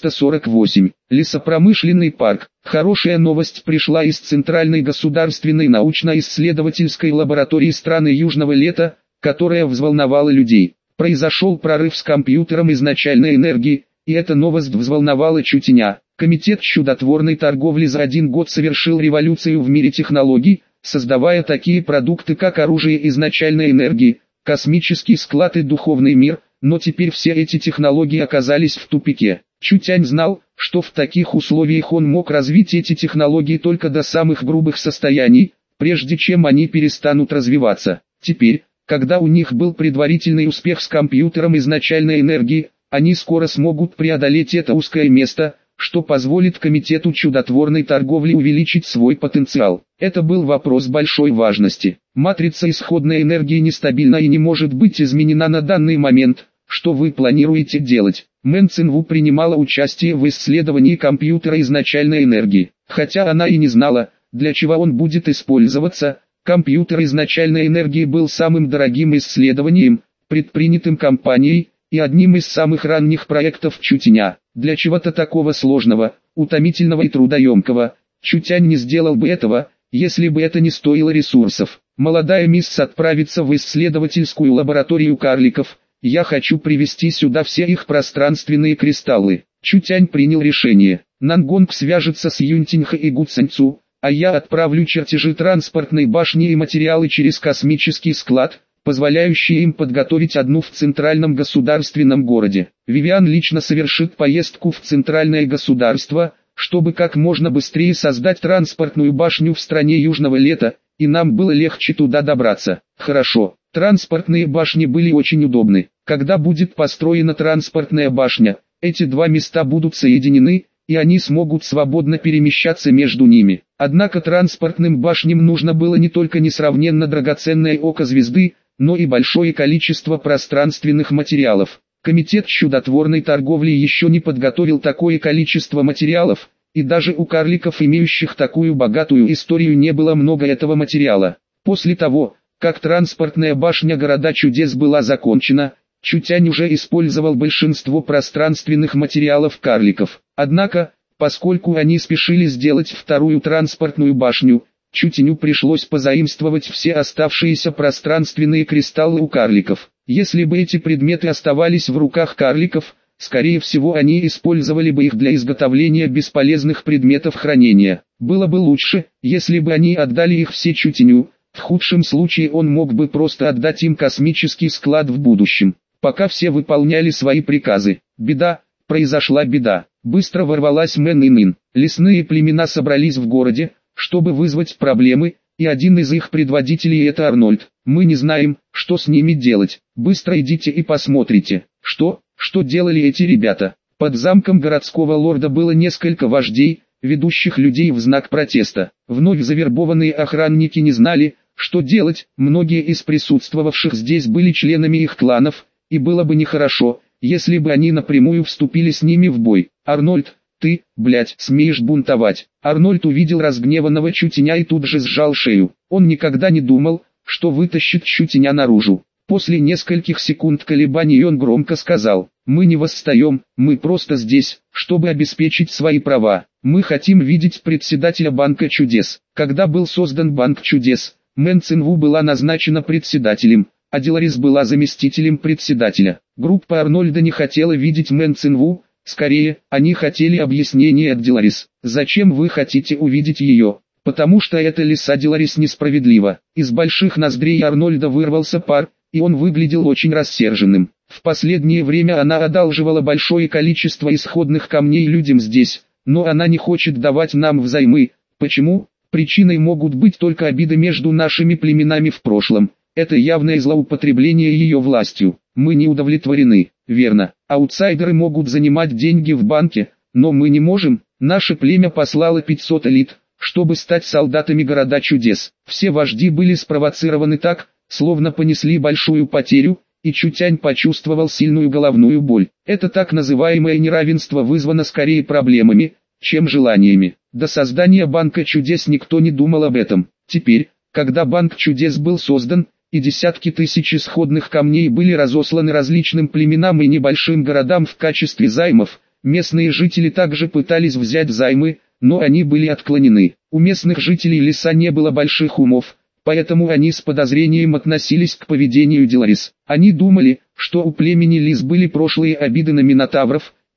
448. Лесопромышленный парк. Хорошая новость пришла из Центральной государственной научно-исследовательской лаборатории страны Южного лета, которая взволновала людей. Произошел прорыв с компьютером изначальной энергии, и эта новость взволновала Чутеня. Комитет чудотворной торговли за 1 год совершил революцию в мире технологий, создавая такие продукты как оружие изначальной энергии, космический склад и духовный мир, но теперь все эти технологии оказались в тупике. Чутянь знал, что в таких условиях он мог развить эти технологии только до самых грубых состояний, прежде чем они перестанут развиваться. Теперь, когда у них был предварительный успех с компьютером изначальной энергии, они скоро смогут преодолеть это узкое место, что позволит комитету чудотворной торговли увеличить свой потенциал. Это был вопрос большой важности. Матрица исходной энергии нестабильна и не может быть изменена на данный момент. Что вы планируете делать? Мэн Цинву принимала участие в исследовании компьютера изначальной энергии. Хотя она и не знала, для чего он будет использоваться, компьютер изначальной энергии был самым дорогим исследованием, предпринятым компанией, и одним из самых ранних проектов Чутеня. Для чего-то такого сложного, утомительного и трудоемкого, Чутянь не сделал бы этого, если бы это не стоило ресурсов. Молодая мисс отправится в исследовательскую лабораторию карликов. Я хочу привести сюда все их пространственные кристаллы. Чутянь принял решение. Нангонг свяжется с Юнтиньхо и Гуцаньцу, а я отправлю чертежи транспортной башни и материалы через космический склад, позволяющие им подготовить одну в центральном государственном городе. Вивиан лично совершит поездку в центральное государство, чтобы как можно быстрее создать транспортную башню в стране Южного Лета, и нам было легче туда добраться. Хорошо, транспортные башни были очень удобны. Когда будет построена транспортная башня, эти два места будут соединены, и они смогут свободно перемещаться между ними. Однако транспортным башням нужно было не только несравненно драгоценное око звезды, но и большое количество пространственных материалов. Комитет чудотворной торговли еще не подготовил такое количество материалов, и даже у карликов, имеющих такую богатую историю, не было много этого материала. После того, как транспортная башня Города Чудес была закончена, Чутянь уже использовал большинство пространственных материалов карликов. Однако, поскольку они спешили сделать вторую транспортную башню, Чутяню пришлось позаимствовать все оставшиеся пространственные кристаллы у карликов. Если бы эти предметы оставались в руках карликов, скорее всего они использовали бы их для изготовления бесполезных предметов хранения. Было бы лучше, если бы они отдали их все Чутяню, в худшем случае он мог бы просто отдать им космический склад в будущем. Пока все выполняли свои приказы, произошла беда. Быстро ворвалась Мэн Инин. Лесные племена собрались в городе, чтобы вызвать проблемы, и один из их предводителей это Арнольд. Мы не знаем, что с ними делать. Быстро идите и посмотрите, что делали эти ребята. Под замком городского лорда было несколько вождей, ведущих людей в знак протеста. Вновь завербованные охранники не знали, что делать. Многие из присутствовавших здесь были членами их кланов, и было бы нехорошо, если бы они напрямую вступили с ними в бой. Арнольд, ты, смеешь бунтовать? Арнольд увидел разгневанного Чутеня и тут же сжал шею. Он никогда не думал, что вытащит Чутеня наружу. После нескольких секунд колебаний он громко сказал: «Мы не восстаем, мы просто здесь, чтобы обеспечить свои права. Мы хотим видеть председателя Банка Чудес». Когда был создан Банк Чудес, Мэн Цинву была назначена председателем, а Деларис была заместителем председателя. Группа Арнольда не хотела видеть Мэн Цинву. Скорее, они хотели объяснения от Деларис. Зачем вы хотите увидеть ее? Потому что эта лиса Деларис несправедлива. Из больших ноздрей Арнольда вырвался пар, и он выглядел очень рассерженным. В последнее время она одалживала большое количество исходных камней людям здесь, но она не хочет давать нам взаймы. Почему? Причиной могут быть только обиды между нашими племенами в прошлом. Это явное злоупотребление ее властью. Мы не удовлетворены, верно. Аутсайдеры могут занимать деньги в банке, но мы не можем. Наше племя послало 500 элит, чтобы стать солдатами Города Чудес. Все вожди были спровоцированы так, словно понесли большую потерю, и Чутянь почувствовал сильную головную боль. Это так называемое неравенство вызвано скорее проблемами, чем желаниями. До создания Банка Чудес никто не думал об этом. Теперь, когда Банк Чудес был создан, и десятки тысяч исходных камней были разосланы различным племенам и небольшим городам в качестве займов, местные жители также пытались взять займы, но они были отклонены. У местных жителей леса не было больших умов, поэтому они с подозрением относились к поведению Деларис. Они думали, что у племени лис были прошлые обиды на минотавров,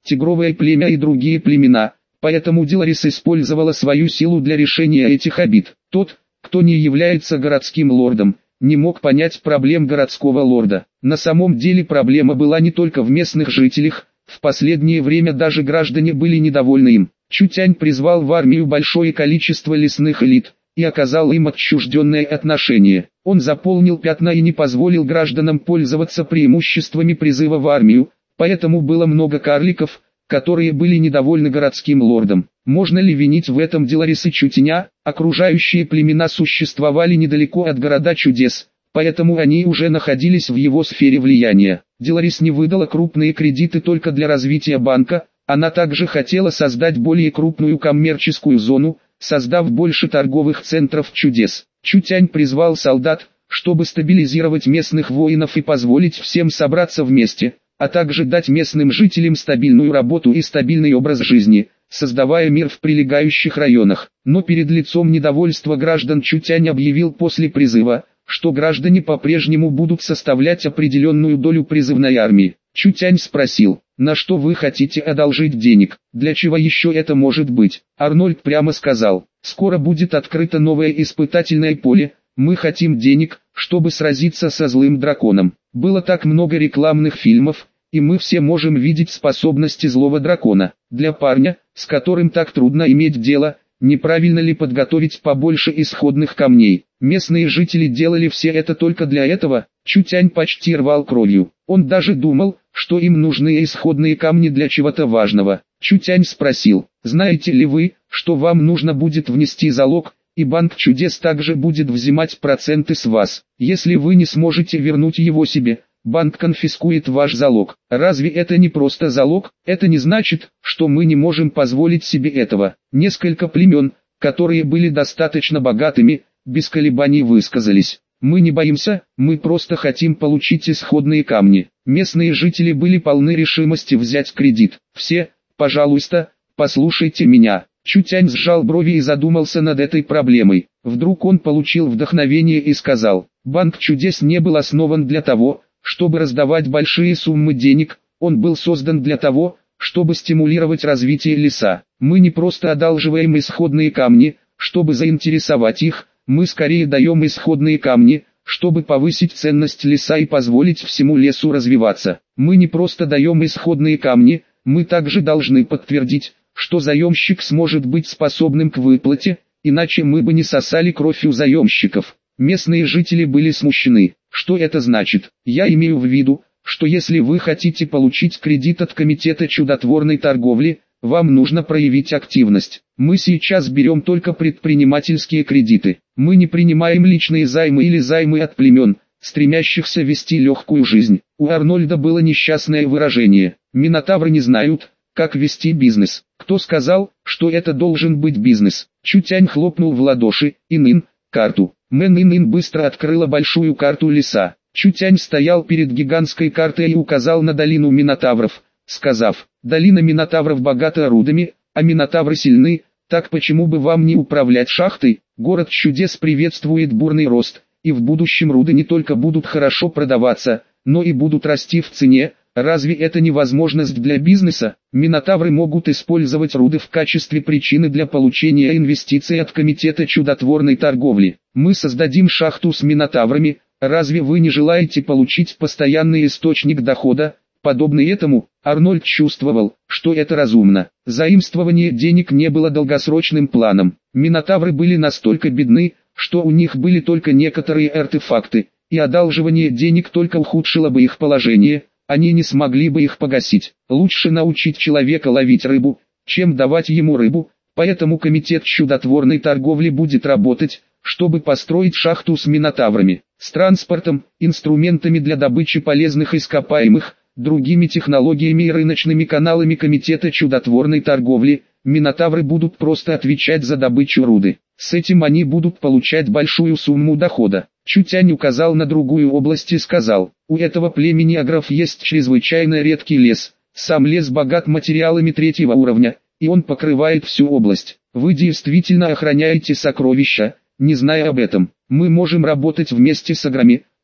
тигровое племя и другие племена, поэтому Деларис использовала свою силу для решения этих обид. Тот, кто не является городским лордом, не мог понять проблем городского лорда. На самом деле проблема была не только в местных жителях, в последнее время даже граждане были недовольны им. Чутянь призвал в армию большое количество лесных элит и оказал им отчужденное отношение. Он заполнил пятна и не позволил гражданам пользоваться преимуществами призыва в армию, поэтому было много карликов, которые были недовольны городским лордом. Можно ли винить в этом Деларис и Чутяня? Окружающие племена существовали недалеко от города чудес, поэтому они уже находились в его сфере влияния. Деларис не выдала крупные кредиты только для развития банка, она также хотела создать более крупную коммерческую зону, создав больше торговых центров чудес. Чутянь призвал солдат, чтобы стабилизировать местных воинов и позволить всем собраться вместе, а также дать местным жителям стабильную работу и стабильный образ жизни, создавая мир в прилегающих районах. Но перед лицом недовольства граждан Чутянь объявил после призыва, что граждане по-прежнему будут составлять определенную долю призывной армии. Чутянь спросил, на что вы хотите одолжить денег, для чего еще это может быть? Арнольд прямо сказал, скоро будет открыто новое испытательное поле, мы хотим денег, чтобы сразиться со злым драконом. Было так много рекламных фильмов, и мы все можем видеть способности злого дракона. Для парня, с которым так трудно иметь дело, неправильно ли подготовить побольше исходных камней? Местные жители делали все это только для этого. Чутянь почти рвал кровью. Он даже думал, что им нужны исходные камни для чего-то важного. Чутянь спросил, знаете ли вы, что вам нужно будет внести залог, и банк чудес также будет взимать проценты с вас. Если вы не сможете вернуть его себе, банк конфискует ваш залог. Разве это не просто залог? Это не значит, что мы не можем позволить себе этого. Несколько племен, которые были достаточно богатыми, без колебаний высказались. Мы не боимся, мы просто хотим получить исходные камни. Местные жители были полны решимости взять кредит. Все, пожалуйста, послушайте меня. Чутянь сжал брови и задумался над этой проблемой. Вдруг он получил вдохновение и сказал, банк чудес не был основан для того, чтобы раздавать большие суммы денег, он был создан для того, чтобы стимулировать развитие леса. Мы не просто одалживаем исходные камни, чтобы заинтересовать их, мы скорее даем исходные камни, чтобы повысить ценность леса и позволить всему лесу развиваться. Мы не просто даем исходные камни, мы также должны подтвердить, что заемщик сможет быть способным к выплате, иначе мы бы не сосали кровь у заемщиков. Местные жители были смущены. Что это значит? Я имею в виду, что если вы хотите получить кредит от Комитета чудотворной торговли, вам нужно проявить активность. Мы сейчас берем только предпринимательские кредиты. Мы не принимаем личные займы или займы от племен, стремящихся вести легкую жизнь. У Арнольда было несчастное выражение. Минотавры не знают, как вести бизнес. Кто сказал, что это должен быть бизнес? Чутянь хлопнул в ладоши. Инын, карту. Мэн быстро открыла большую карту леса. Чутянь стоял перед гигантской картой и указал на долину Минотавров, сказав, долина Минотавров богата рудами, а Минотавры сильны, так почему бы вам не управлять шахтой? Город чудес приветствует бурный рост, и в будущем руды не только будут хорошо продаваться, но и будут расти в цене. Разве это не возможность для бизнеса? Минотавры могут использовать руды в качестве причины для получения инвестиций от Комитета чудотворной торговли. Мы создадим шахту с Минотаврами. Разве вы не желаете получить постоянный источник дохода, подобный этому? Арнольд чувствовал, что это разумно. Заимствование денег не было долгосрочным планом. Минотавры были настолько бедны, что у них были только некоторые артефакты, и одалживание денег только ухудшило бы их положение. Они не смогли бы их погасить. Лучше научить человека ловить рыбу, чем давать ему рыбу, поэтому Комитет чудотворной торговли будет работать, чтобы построить шахту с Минотаврами, с транспортом, инструментами для добычи полезных ископаемых, другими технологиями и рыночными каналами Комитета чудотворной торговли. Минотавры будут просто отвечать за добычу руды. С этим они будут получать большую сумму дохода. Чутянь указал на другую область и сказал, у этого племени агров есть чрезвычайно редкий лес. Сам лес богат материалами 3-го уровня, и он покрывает всю область. Вы действительно охраняете сокровища, не зная об этом. Мы можем работать вместе с аграми,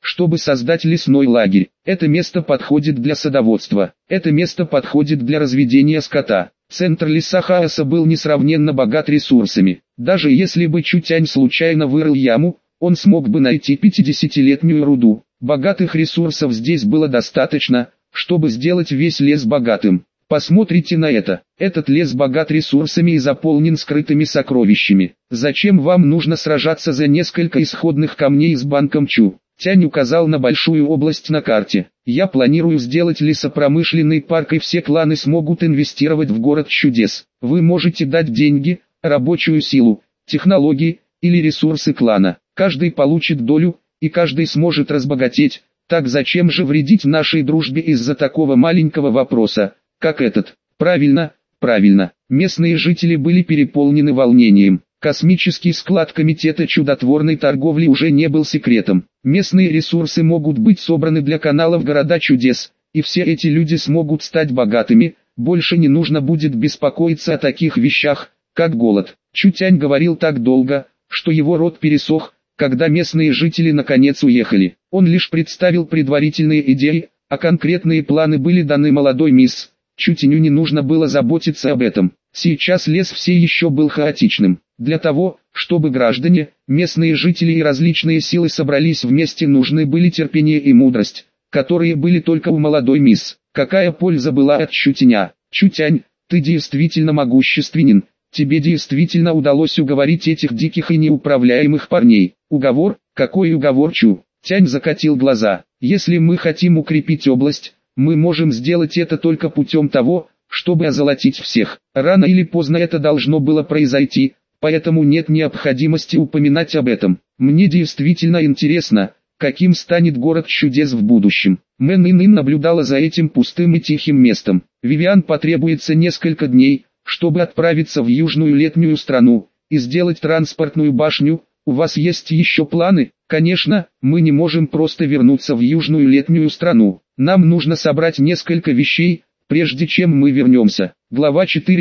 чтобы создать лесной лагерь. Это место подходит для садоводства. Это место подходит для разведения скота. Центр леса Хаоса был несравненно богат ресурсами. Даже если бы Чутянь случайно вырыл яму, он смог бы найти 50-летнюю руду. Богатых ресурсов здесь было достаточно, чтобы сделать весь лес богатым. Посмотрите на это. Этот лес богат ресурсами и заполнен скрытыми сокровищами. Зачем вам нужно сражаться за несколько исходных камней с банком Чу? Тянь указал на большую область на карте. Я планирую сделать лесопромышленный парк, и все кланы смогут инвестировать в город чудес. Вы можете дать деньги, рабочую силу, технологии или ресурсы клана. Каждый получит долю, и каждый сможет разбогатеть. Так зачем же вредить нашей дружбе из-за такого маленького вопроса, как этот? Правильно, правильно. Местные жители были переполнены волнением. Космический склад комитета чудотворной торговли уже не был секретом. Местные ресурсы могут быть собраны для каналов города чудес, и все эти люди смогут стать богатыми. Больше не нужно будет беспокоиться о таких вещах, как голод. Чутянь говорил так долго, что его рот пересох, когда местные жители наконец уехали. Он лишь представил предварительные идеи, а конкретные планы были даны молодой мисс. Чутяню не нужно было заботиться об этом. Сейчас лес все еще был хаотичным. Для того, чтобы граждане, местные жители и различные силы собрались вместе, нужны были терпение и мудрость, которые были только у молодой мисс. Какая польза была от Чутяня? Чутянь, ты действительно могущественен. Тебе действительно удалось уговорить этих диких и неуправляемых парней. Уговор? Какой уговор, Чу? Тянь закатил глаза. Если мы хотим укрепить область, мы можем сделать это только путем того, чтобы озолотить всех. Рано или поздно это должно было произойти, поэтому нет необходимости упоминать об этом. Мне действительно интересно, каким станет город чудес в будущем. Мэн Ин наблюдала за этим пустым и тихим местом. Вивиан потребуется несколько дней, чтобы отправиться в южную летнюю страну и сделать транспортную башню. У вас есть еще планы? Конечно, мы не можем просто вернуться в южную летнюю страну. Нам нужно собрать несколько вещей, прежде чем мы вернемся. Глава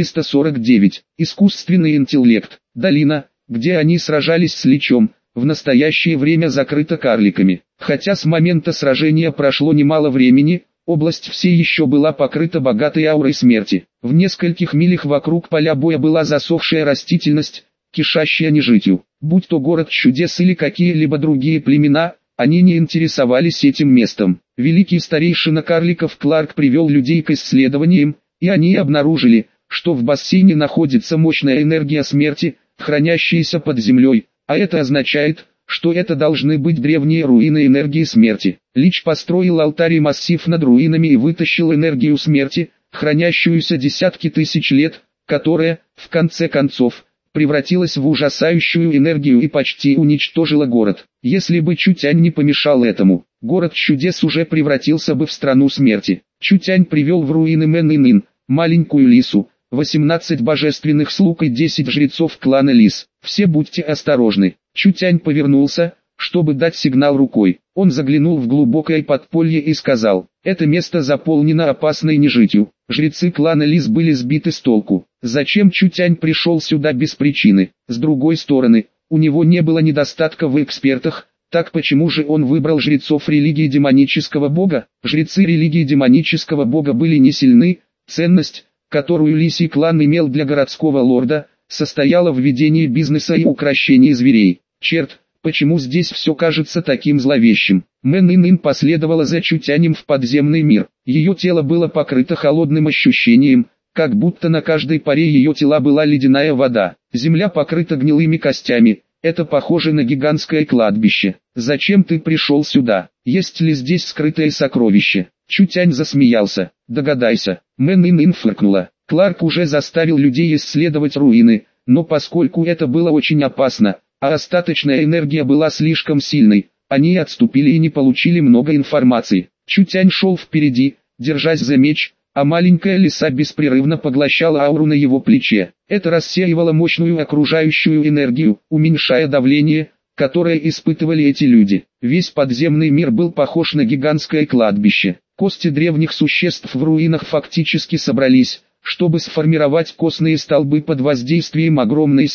449. Искусственный интеллект. Долина, где они сражались с Личом, в настоящее время закрыта карликами. Хотя с момента сражения прошло немало времени, область все еще была покрыта богатой аурой смерти. В нескольких милях вокруг поля боя была засохшая растительность, кишащая нежитью. Будь то город чудес или какие-либо другие племена, они не интересовались этим местом. Великий старейшина карликов Кларк привел людей к исследованиям, и они обнаружили, что в бассейне находится мощная энергия смерти, хранящаяся под землей, а это означает, что это должны быть древние руины энергии смерти. Лич построил алтарь и массив над руинами и вытащил энергию смерти, хранящуюся десятки тысяч лет, которая, в конце концов, превратилась в ужасающую энергию и почти уничтожила город. Если бы Чутянь не помешал этому, город чудес уже превратился бы в страну смерти. Чутянь привел в руины Мэн Ин, маленькую лису, 18 божественных слуг и 10 жрецов клана Лис. Все будьте осторожны. Чутянь повернулся, чтобы дать сигнал рукой. Он заглянул в глубокое подполье и сказал: «Это место заполнено опасной нежитью». Жрецы клана Лис были сбиты с толку. Зачем Чутянь пришел сюда без причины? С другой стороны, у него не было недостатка в экспертах, так почему же он выбрал жрецов религии демонического бога? Жрецы религии демонического бога были не сильны, ценность, которую Лисий клан имел для городского лорда, состояла в ведении бизнеса и укрощении зверей. Черт, почему здесь все кажется таким зловещим? Мэн Ин последовала за Чутянем в подземный мир. Ее тело было покрыто холодным ощущением, как будто на каждой поре ее тела была ледяная вода. Земля покрыта гнилыми костями. Это похоже на гигантское кладбище. Зачем ты пришел сюда? Есть ли здесь скрытое сокровище? Чутянь засмеялся. Догадайся. Мэн Ин фыркнула. Кларк уже заставил людей исследовать руины, но поскольку это было очень опасно, а остаточная энергия была слишком сильной, они отступили и не получили много информации. Чутянь шел впереди, держась за меч, а маленькая лиса беспрерывно поглощала ауру на его плече. Это рассеивало мощную окружающую энергию, уменьшая давление, которое испытывали эти люди. Весь подземный мир был похож на гигантское кладбище. Кости древних существ в руинах фактически собрались, чтобы сформировать костные столбы под воздействием огромной силы,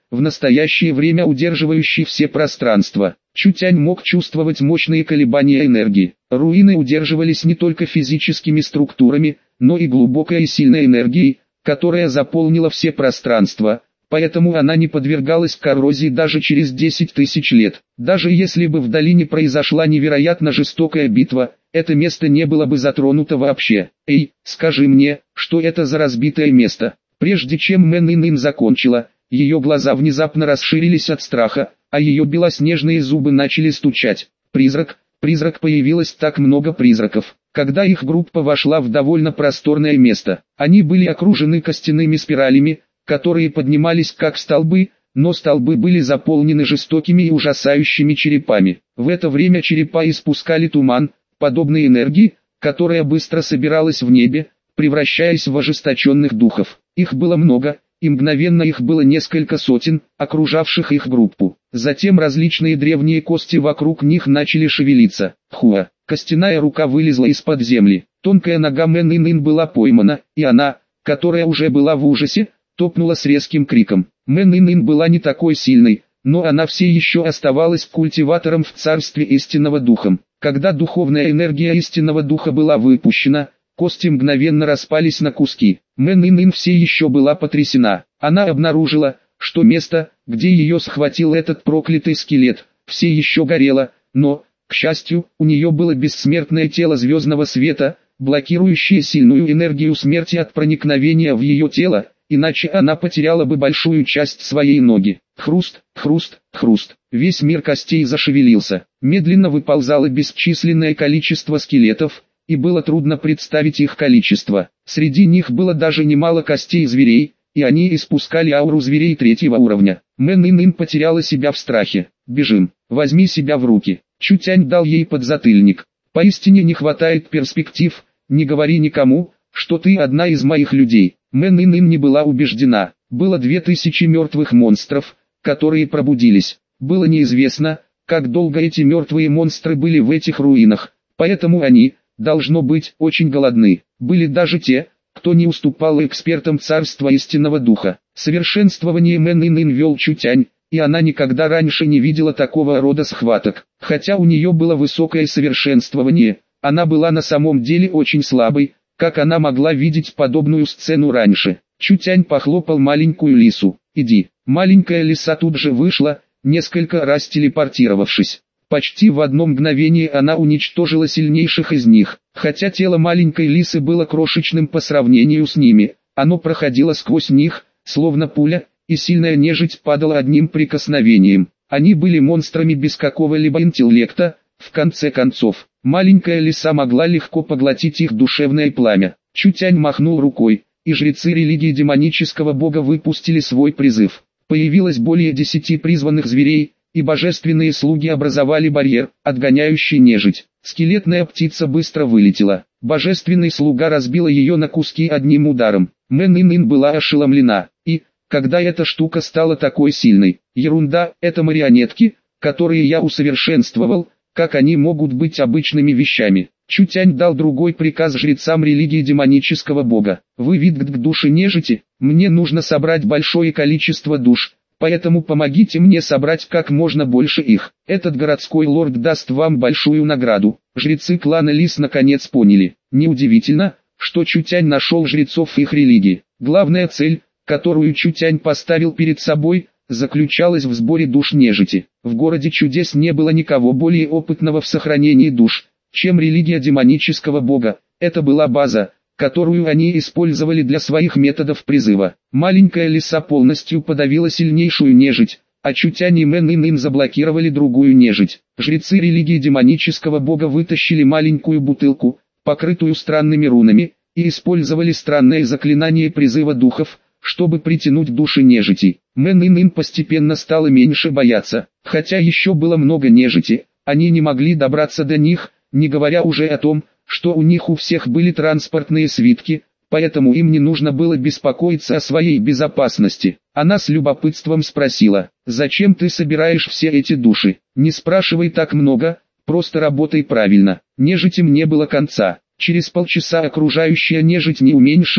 в настоящее время удерживающий все пространства. Чутянь мог чувствовать мощные колебания энергии. Руины удерживались не только физическими структурами, но и глубокой и сильной энергией, которая заполнила все пространства, поэтому она не подвергалась коррозии даже через 10 тысяч лет. Даже если бы в долине произошла невероятно жестокая битва, это место не было бы затронуто вообще. «Эй, скажи мне, что это за разбитое место?» Прежде чем Мэн Ин закончила, ее глаза внезапно расширились от страха, а ее белоснежные зубы начали стучать. Призрак, появилось так много призраков. Когда их группа вошла в довольно просторное место, они были окружены костяными спиралями, которые поднимались как столбы, но столбы были заполнены жестокими и ужасающими черепами. В это время черепа испускали туман, подобной энергии, которая быстро собиралась в небе, превращаясь в ожесточенных духов. Их было много, и мгновенно их было несколько сотен, окружавших их группу. Затем различные древние кости вокруг них начали шевелиться. Хуа! Костяная рука вылезла из-под земли. Тонкая нога Мэн Ин была поймана, и она, которая уже была в ужасе, топнула с резким криком. Мэн Ин была не такой сильной, но она все еще оставалась культиватором в царстве истинного духом. Когда духовная энергия истинного духа была выпущена, кости мгновенно распались на куски. Мэн Ин все еще была потрясена. Она обнаружила, что место, где ее схватил этот проклятый скелет, все еще горело, но, к счастью, у нее было бессмертное тело звездного света, блокирующее сильную энергию смерти от проникновения в ее тело, иначе она потеряла бы большую часть своей ноги. Хруст, хруст, хруст. Весь мир костей зашевелился. Медленно выползало бесчисленное количество скелетов, и было трудно представить их количество. Среди них было даже немало костей зверей, и они испускали ауру зверей третьего уровня. Мэн Ин потеряла себя в страхе. «Бежим, возьми себя в руки». Чутянь дал ей подзатыльник. «Поистине не хватает перспектив, не говори никому, что ты одна из моих людей». Мэн Ин не была убеждена. Было 2000 мертвых монстров, которые пробудились. Было неизвестно, как долго эти мертвые монстры были в этих руинах, поэтому они, должно быть, очень голодны. Были даже те, кто не уступал экспертам царства истинного духа. Совершенствование Мэн Ин вел Чутянь, и она никогда раньше не видела такого рода схваток. Хотя у нее было высокое совершенствование, она была на самом деле очень слабой, как она могла видеть подобную сцену раньше. Чутянь похлопал маленькую лису. «Иди». Маленькая лиса тут же вышла, несколько раз телепортировавшись. Почти в одно мгновение она уничтожила сильнейших из них. Хотя тело маленькой лисы было крошечным по сравнению с ними, оно проходило сквозь них, словно пуля, и сильная нежить падала одним прикосновением. Они были монстрами без какого-либо интеллекта. В конце концов, маленькая лиса могла легко поглотить их душевное пламя. Чутянь махнул рукой, и жрецы религии демонического бога выпустили свой призыв. Появилось более 10 призванных зверей, и божественные слуги образовали барьер, отгоняющий нежить. Скелетная птица быстро вылетела. Божественный слуга разбила ее на куски одним ударом. Мэн Ин была ошеломлена. И, когда эта штука стала такой сильной? Ерунда, это марионетки, которые я усовершенствовал. Как они могут быть обычными вещами? Чутянь дал другой приказ жрецам религии демонического бога. Вы вид к душе нежити, мне нужно собрать большое количество душ, поэтому помогите мне собрать как можно больше их. Этот городской лорд даст вам большую награду. Жрецы клана Лис наконец поняли. Неудивительно, что Чутянь нашел жрецов их религии. Главная цель, которую Чутянь поставил перед собой, заключалась в сборе душ нежити. В городе чудес не было никого более опытного в сохранении душ, чем религия демонического бога. Это была база, которую они использовали для своих методов призыва. Маленькая лиса полностью подавила сильнейшую нежить, а Чутянь и Мэн Ин заблокировали другую нежить. Жрецы религии демонического бога вытащили маленькую бутылку, покрытую странными рунами, и использовали странное заклинание призыва духов, чтобы притянуть души нежити. Мэн Ин постепенно стала меньше бояться. Хотя еще было много нежити, они не могли добраться до них, не говоря уже о том, что у них у всех были транспортные свитки, поэтому им не нужно было беспокоиться о своей безопасности. Она с любопытством спросила: «Зачем ты собираешь все эти души? Не спрашивай так много, просто работай правильно». Нежитям не было конца. Через полчаса окружающая нежить не уменьшилась,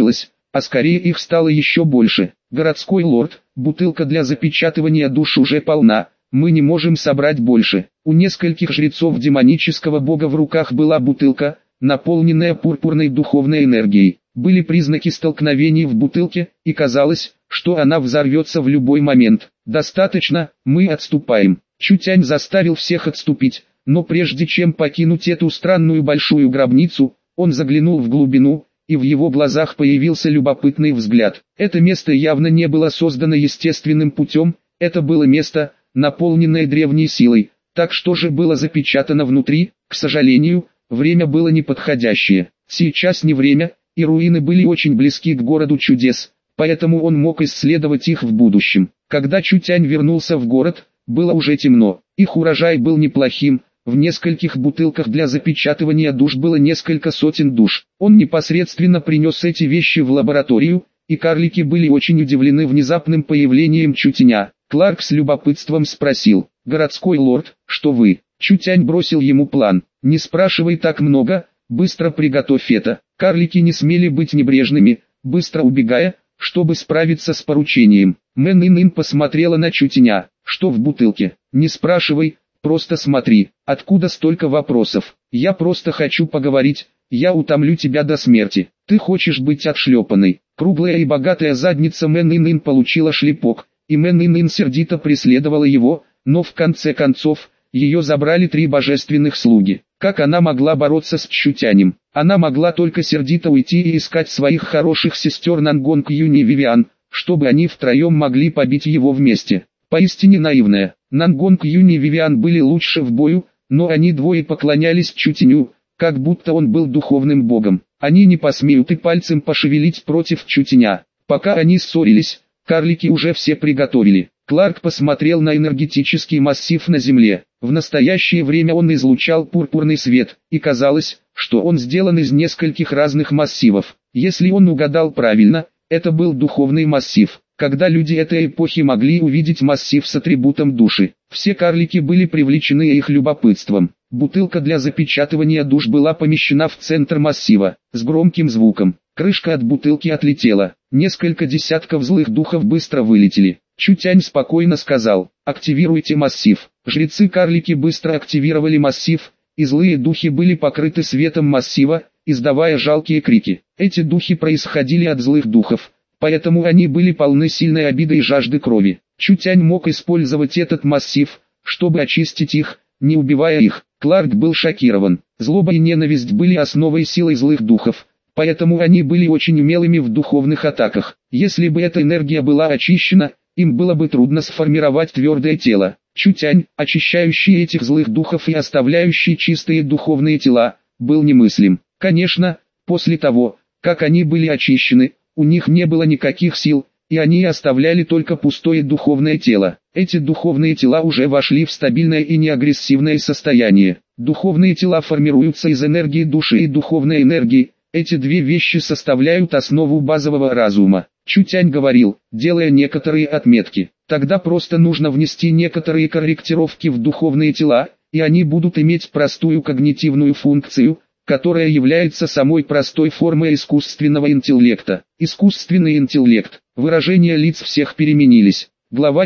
а скорее их стало еще больше. Городской лорд, бутылка для запечатывания душ уже полна, мы не можем собрать больше. У нескольких жрецов демонического бога в руках была бутылка, наполненная пурпурной духовной энергией. Были признаки столкновений в бутылке, и казалось, что она взорвется в любой момент. «Достаточно, мы отступаем». Чутянь заставил всех отступить, но прежде чем покинуть эту странную большую гробницу, он заглянул в глубину, и в его глазах появился любопытный взгляд. Это место явно не было создано естественным путем, это было место, наполненное древней силой. Так что же было запечатано внутри? К сожалению, время было неподходящее. Сейчас не время, и руины были очень близки к городу чудес, поэтому он мог исследовать их в будущем. Когда Чутянь вернулся в город, было уже темно. Их урожай был неплохим, в нескольких бутылках для запечатывания душ было несколько сотен душ. Он непосредственно принес эти вещи в лабораторию, и карлики были очень удивлены внезапным появлением Чутяня. Кларк с любопытством спросил: «Городской лорд, что вы?» Чутянь бросил ему план: «Не спрашивай так много, быстро приготовь это». Карлики не смели быть небрежными, быстро убегая, чтобы справиться с поручением. Мэн Ин посмотрела на Чутяня. «Что в бутылке?» «Не спрашивай, просто смотри». «Откуда столько вопросов?» «Я просто хочу поговорить, я утомлю тебя до смерти. Ты хочешь быть отшлепанной». Круглая и богатая задница Мэн Ин получила шлепок, и Мэн Ин сердито преследовала его, но в конце концов, ее забрали 3 божественных слуги. Как она могла бороться с Чутянем? Она могла только сердито уйти и искать своих хороших сестер Нангонг Юни и Вивиан, чтобы они втроем могли побить его вместе. Поистине наивная. Нангонг Юни и Вивиан были лучше в бою, но они двое поклонялись Чутяню, как будто он был духовным богом. Они не посмеют и пальцем пошевелить против Чутяня. Пока они ссорились, карлики уже все приготовили. Кларк посмотрел на энергетический массив на земле. В настоящее время он излучал пурпурный свет, и казалось, что он сделан из нескольких разных массивов. Если он угадал правильно, это был духовный массив. Когда люди этой эпохи могли увидеть массив с атрибутом души, все карлики были привлечены их любопытством. Бутылка для запечатывания душ была помещена в центр массива, с громким звуком. Крышка от бутылки отлетела, несколько десятков злых духов быстро вылетели. Чутянь спокойно сказал: «Активируйте массив». Жрецы-карлики быстро активировали массив, и злые духи были покрыты светом массива, издавая жалкие крики. Эти духи происходили от злых духов, поэтому они были полны сильной обиды и жажды крови. Чутянь мог использовать этот массив, чтобы очистить их, не убивая их. Кларк был шокирован. Злоба и ненависть были основой силы злых духов, поэтому они были очень умелыми в духовных атаках. Если бы эта энергия была очищена, им было бы трудно сформировать твердое тело. Чутянь, очищающий этих злых духов и оставляющий чистые духовные тела, был немыслим. Конечно, после того, как они были очищены, у них не было никаких сил, и они оставляли только пустое духовное тело. Эти духовные тела уже вошли в стабильное и неагрессивное состояние. Духовные тела формируются из энергии души и духовной энергии. Эти две вещи составляют основу базового разума. Чутянь говорил, делая некоторые отметки: тогда просто нужно внести некоторые корректировки в духовные тела, и они будут иметь простую когнитивную функцию, которая является самой простой формой искусственного интеллекта. Искусственный интеллект. Выражения лиц всех переменились. Глава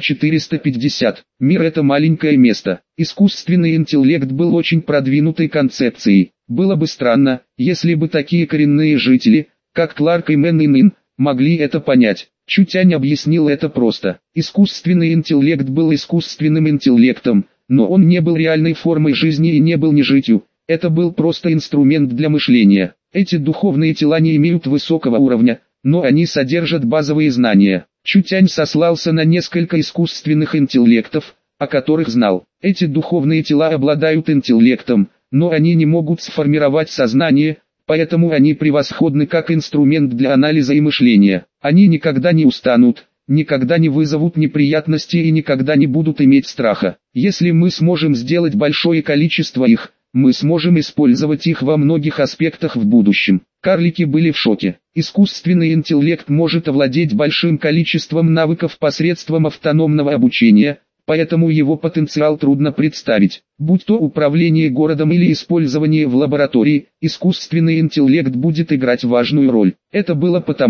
450. Мир — это маленькое место. Искусственный интеллект был очень продвинутой концепцией. Было бы странно, если бы такие коренные жители, как Кларк и Мэн Ин, могли это понять. Чутянь объяснил это просто. Искусственный интеллект был искусственным интеллектом, но он не был реальной формой жизни и не был нежитью. Это был просто инструмент для мышления. Эти духовные тела не имеют высокого уровня, но они содержат базовые знания. Чутянь сослался на несколько искусственных интеллектов, о которых знал. Эти духовные тела обладают интеллектом, но они не могут сформировать сознание, поэтому они превосходны как инструмент для анализа и мышления. Они никогда не устанут, никогда не вызовут неприятности и никогда не будут иметь страха. Если мы сможем сделать большое количество их, мы сможем использовать их во многих аспектах в будущем. Карлики были в шоке. Искусственный интеллект может овладеть большим количеством навыков посредством автономного обучения, поэтому его потенциал трудно представить. Будь то управление городом или использование в лаборатории, искусственный интеллект будет играть важную роль. Это было потому,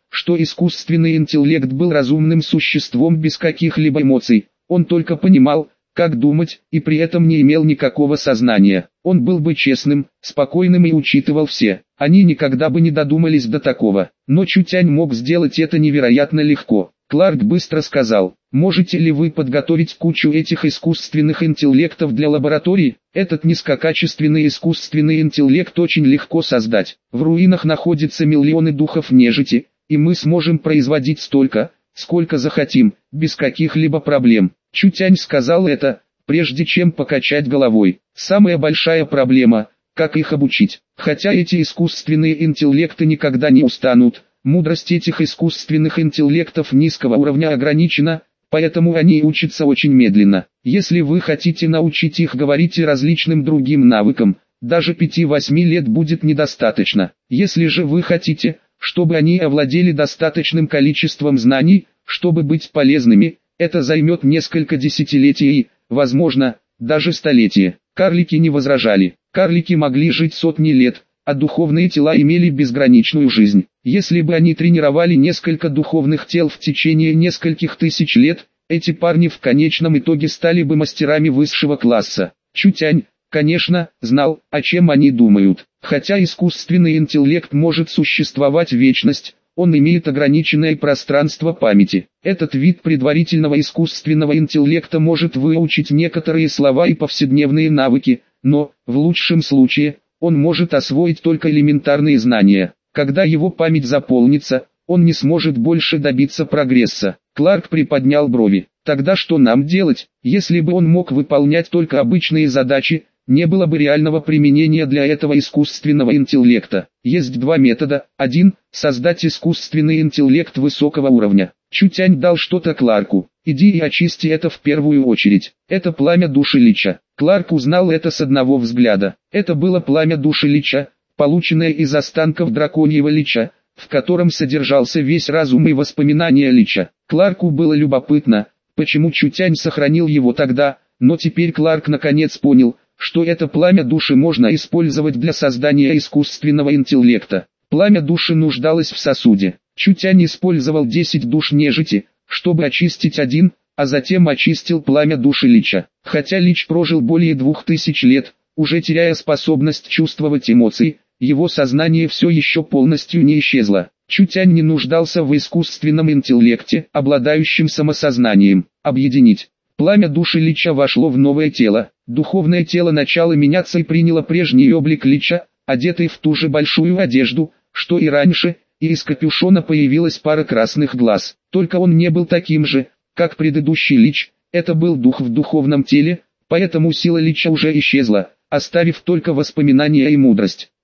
что искусственный интеллект был разумным существом без каких-либо эмоций. Он только понимал, как думать, и при этом не имел никакого сознания. Он был бы честным, спокойным и учитывал все. Они никогда бы не додумались до такого. Но Чутянь мог сделать это невероятно легко. Кларк быстро сказал: «Можете ли вы подготовить кучу этих искусственных интеллектов для лаборатории? Этот низкокачественный искусственный интеллект очень легко создать. В руинах находятся миллионы духов нежити, и мы сможем производить столько, сколько захотим, без каких-либо проблем». Чутянь сказал это, прежде чем покачать головой. Самая большая проблема – как их обучить. Хотя эти искусственные интеллекты никогда не устанут, мудрость этих искусственных интеллектов низкого уровня ограничена, поэтому они учатся очень медленно. Если вы хотите научить их говорить и различным другим навыкам, даже 5-8 лет будет недостаточно. Если же вы хотите, чтобы они овладели достаточным количеством знаний, чтобы быть полезными, это займет несколько десятилетий и, возможно, даже столетия. Карлики не возражали. Карлики могли жить сотни лет, а духовные тела имели безграничную жизнь. Если бы они тренировали несколько духовных тел в течение нескольких тысяч лет, эти парни в конечном итоге стали бы мастерами высшего класса. Чутянь, конечно, знал, о чем они думают. Хотя искусственный интеллект может существовать вечность, он имеет ограниченное пространство памяти. Этот вид предварительного искусственного интеллекта может выучить некоторые слова и повседневные навыки, но, в лучшем случае, он может освоить только элементарные знания. Когда его память заполнится, он не сможет больше добиться прогресса. Кларк приподнял брови. Тогда что нам делать? Если бы он мог выполнять только обычные задачи, не было бы реального применения для этого искусственного интеллекта. Есть два метода. Один – создать искусственный интеллект высокого уровня. Чутянь дал что-то Кларку. Иди и очисти это в первую очередь. Это пламя души Лича. Кларк узнал это с одного взгляда. Это было пламя души Лича, полученное из останков драконьего Лича, в котором содержался весь разум и воспоминания Лича. Кларку было любопытно, почему Чутянь сохранил его тогда, но теперь Кларк наконец понял, что это пламя души можно использовать для создания искусственного интеллекта. Пламя души нуждалось в сосуде. Чутянь использовал 10 душ нежити, чтобы очистить один, а затем очистил пламя души Лича. Хотя Лич прожил более 2000 лет, уже теряя способность чувствовать эмоции, его сознание все еще полностью не исчезло. Чутянь не нуждался в искусственном интеллекте, обладающем самосознанием. Объединить. Пламя души Лича вошло в новое тело. Духовное тело начало меняться и приняло прежний облик Лича, одетый в ту же большую одежду, что и раньше, и из капюшона появилась пара красных глаз. Только он не был таким же, как предыдущий Лич, это был дух в духовном теле, поэтому сила Лича уже исчезла, оставив только воспоминания и мудрость.